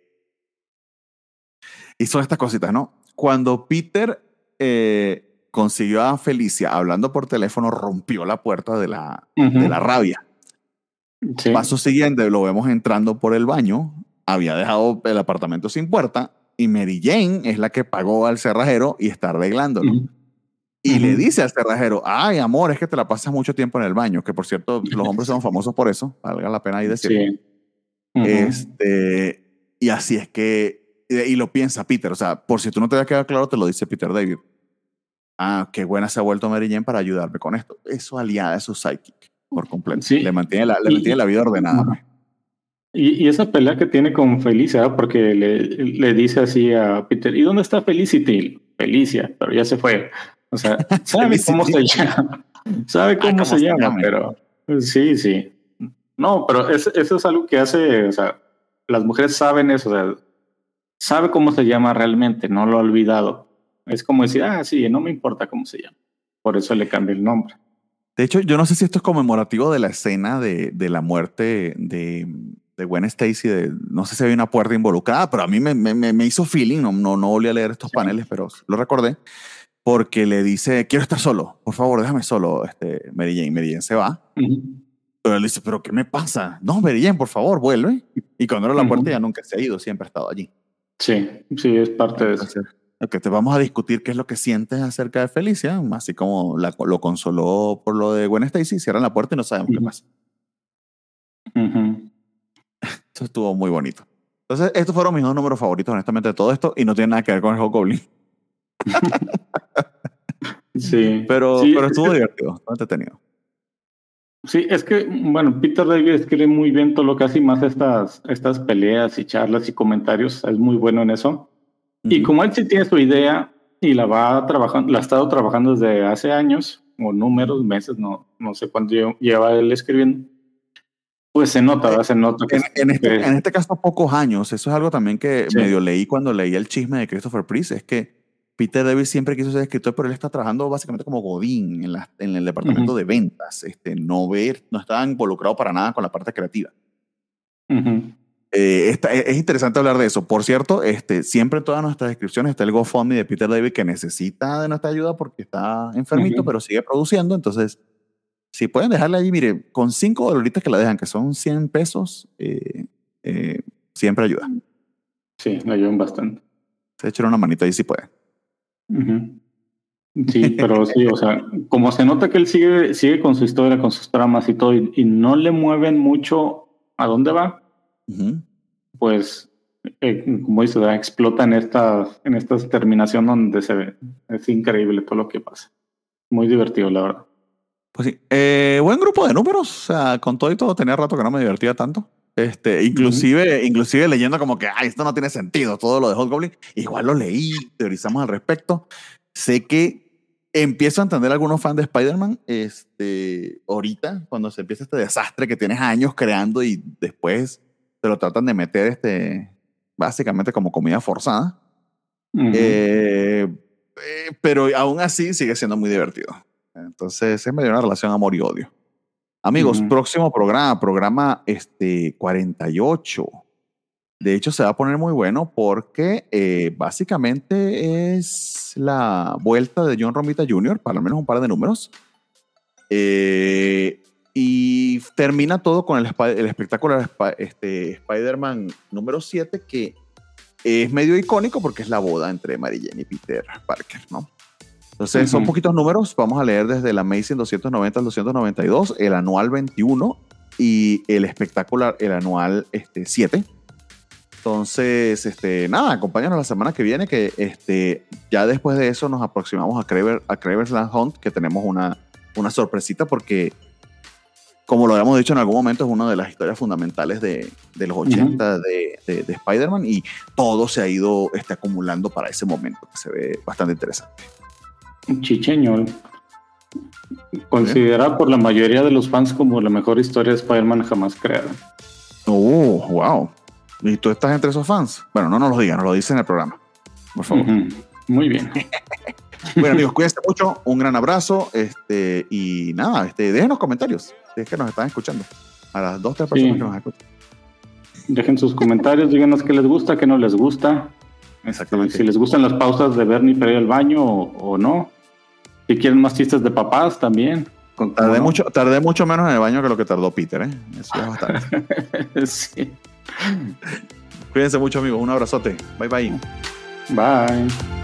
hizo estas cositas, ¿no? Cuando Peter consiguió a Felicia hablando por teléfono, rompió la puerta de la rabia. Sí. Paso siguiente, lo vemos entrando por el baño, había dejado el apartamento sin puerta y Mary Jane es la que pagó al cerrajero y está arreglándolo. Y le dice al cerrajero, ay, amor, es que te la pasas mucho tiempo en el baño, que por cierto, los hombres son famosos por eso, valga la pena ahí decirlo. Sí. Y así es que, y lo piensa Peter, o sea, por si tú no te había quedado claro, te lo dice Peter David. Qué buena se ha vuelto Mary Jane para ayudarme con esto. Es su aliada, es su sidekick, por completo. Sí. Le mantiene la vida ordenada. Y esa pelea que tiene con Felicia, porque le dice así a Peter, ¿y dónde está Felicity? Felicia, pero ya se fue. O sea, sabe cómo se llama. Sabe cómo se llama, pero sí. No, pero eso es algo que hace, o sea, las mujeres saben eso, o sea, sabe cómo se llama realmente, no lo ha olvidado. Es como decir, sí, no me importa cómo se llama. Por eso le cambié el nombre. De hecho, yo no sé si esto es conmemorativo de la escena de la muerte de Gwen Stacy. No sé si había una puerta involucrada, pero a mí me hizo feeling. No volví a leer estos paneles, pero lo recordé. Porque le dice, quiero estar solo, por favor, déjame solo, Mary Jane. Mary Jane se va. Pero él dice, ¿pero qué me pasa? No, Mary Jane, por favor, vuelve. Y cuando abre la puerta ya nunca se ha ido, siempre ha estado allí. Sí, es parte de eso. Que te vamos a discutir qué es lo que sientes acerca de Felicia, así como lo consoló por lo de Gwen Stacy, cierran la puerta y no sabemos qué pasa. Eso estuvo muy bonito. Entonces, estos fueron mis dos números favoritos, honestamente, de todo esto, y no tiene nada que ver con el Hobgoblin. Sí. Pero estuvo divertido, estuvo entretenido. Sí, es que, bueno, Peter David escribe muy bien todo lo que hace, más estas peleas y charlas y comentarios, es muy bueno en eso. Y como él sí tiene su idea y la ha estado trabajando desde hace años, o números, meses, no sé cuánto lleva él escribiendo, pues se nota. Que en este caso, pocos años. Eso es algo también que medio leí cuando leí el chisme de Christopher Priest, es que Peter David siempre quiso ser escritor, pero él está trabajando básicamente como godín en el departamento de ventas. No estaba involucrado para nada con la parte creativa. Es interesante hablar de eso. Por cierto, siempre en todas nuestras descripciones está el GoFundMe de Peter David, que necesita de nuestra ayuda porque está enfermito, pero sigue produciendo. Entonces, si pueden dejarle ahí, mire, con $5 que la dejan, que son $100, siempre ayuda. Sí, me ayudan bastante. Se echan una manita ahí si pueden. Sí, pero sí, o sea, como se nota que él sigue con su historia, con sus tramas y todo, y no le mueven mucho a dónde va, pues, como dice, explota en esta terminación donde se ve. Es increíble todo lo que pasa. Muy divertido, la verdad. Pues sí, buen grupo de números, o sea, con todo y todo tenía rato que no me divertía tanto. Inclusive leyendo como que, esto no tiene sentido, todo lo de Hobgoblin. Igual lo leí, teorizamos al respecto. Sé que empiezo a entender a algunos fans de Spider-Man ahorita, cuando se empieza este desastre que tienes años creando y después te lo tratan de meter básicamente como comida forzada. Pero aún así sigue siendo muy divertido. Entonces es medio una relación amor y odio. Amigos, próximo programa 48. De hecho, se va a poner muy bueno porque básicamente es es la vuelta de John Romita Jr., para al menos un par de números. Y termina todo con el espectacular Spider-Man número 7, que es medio icónico porque es la boda entre Mary Jane y Peter Parker, ¿no? Entonces, son poquitos números. Vamos a leer desde el Amazing 290 al 292, el anual 21 y el espectacular, el anual 7. Entonces, nada, acompáñanos la semana que viene, que ya después de eso nos aproximamos a Kraven's Last Hunt, que tenemos una sorpresita porque, como lo habíamos dicho en algún momento, es una de las historias fundamentales de los 80 de Spider-Man, y todo se ha ido acumulando para ese momento, que se ve bastante interesante. Chicheñol. Considerada por la mayoría de los fans como la mejor historia de Spider-Man jamás creada. Oh, wow. ¿Y tú estás entre esos fans? Bueno, no nos lo digan, nos lo dicen en el programa, por favor. Muy bien. Bueno, amigos, cuídense mucho, un gran abrazo, y nada, déjenos comentarios si es que nos están escuchando, a las 2-3 personas que nos escuchan. Dejen sus comentarios, díganos qué les gusta, qué no les gusta. Exactamente. Si les gustan las pausas de Bernie para ir al baño o no. Si quieren más chistes de papás también. Tardé mucho menos en el baño que lo que tardó Peter, ¿eh? Eso es bastante. Sí. Cuídense mucho, amigos, un abrazote. Bye, bye. Bye.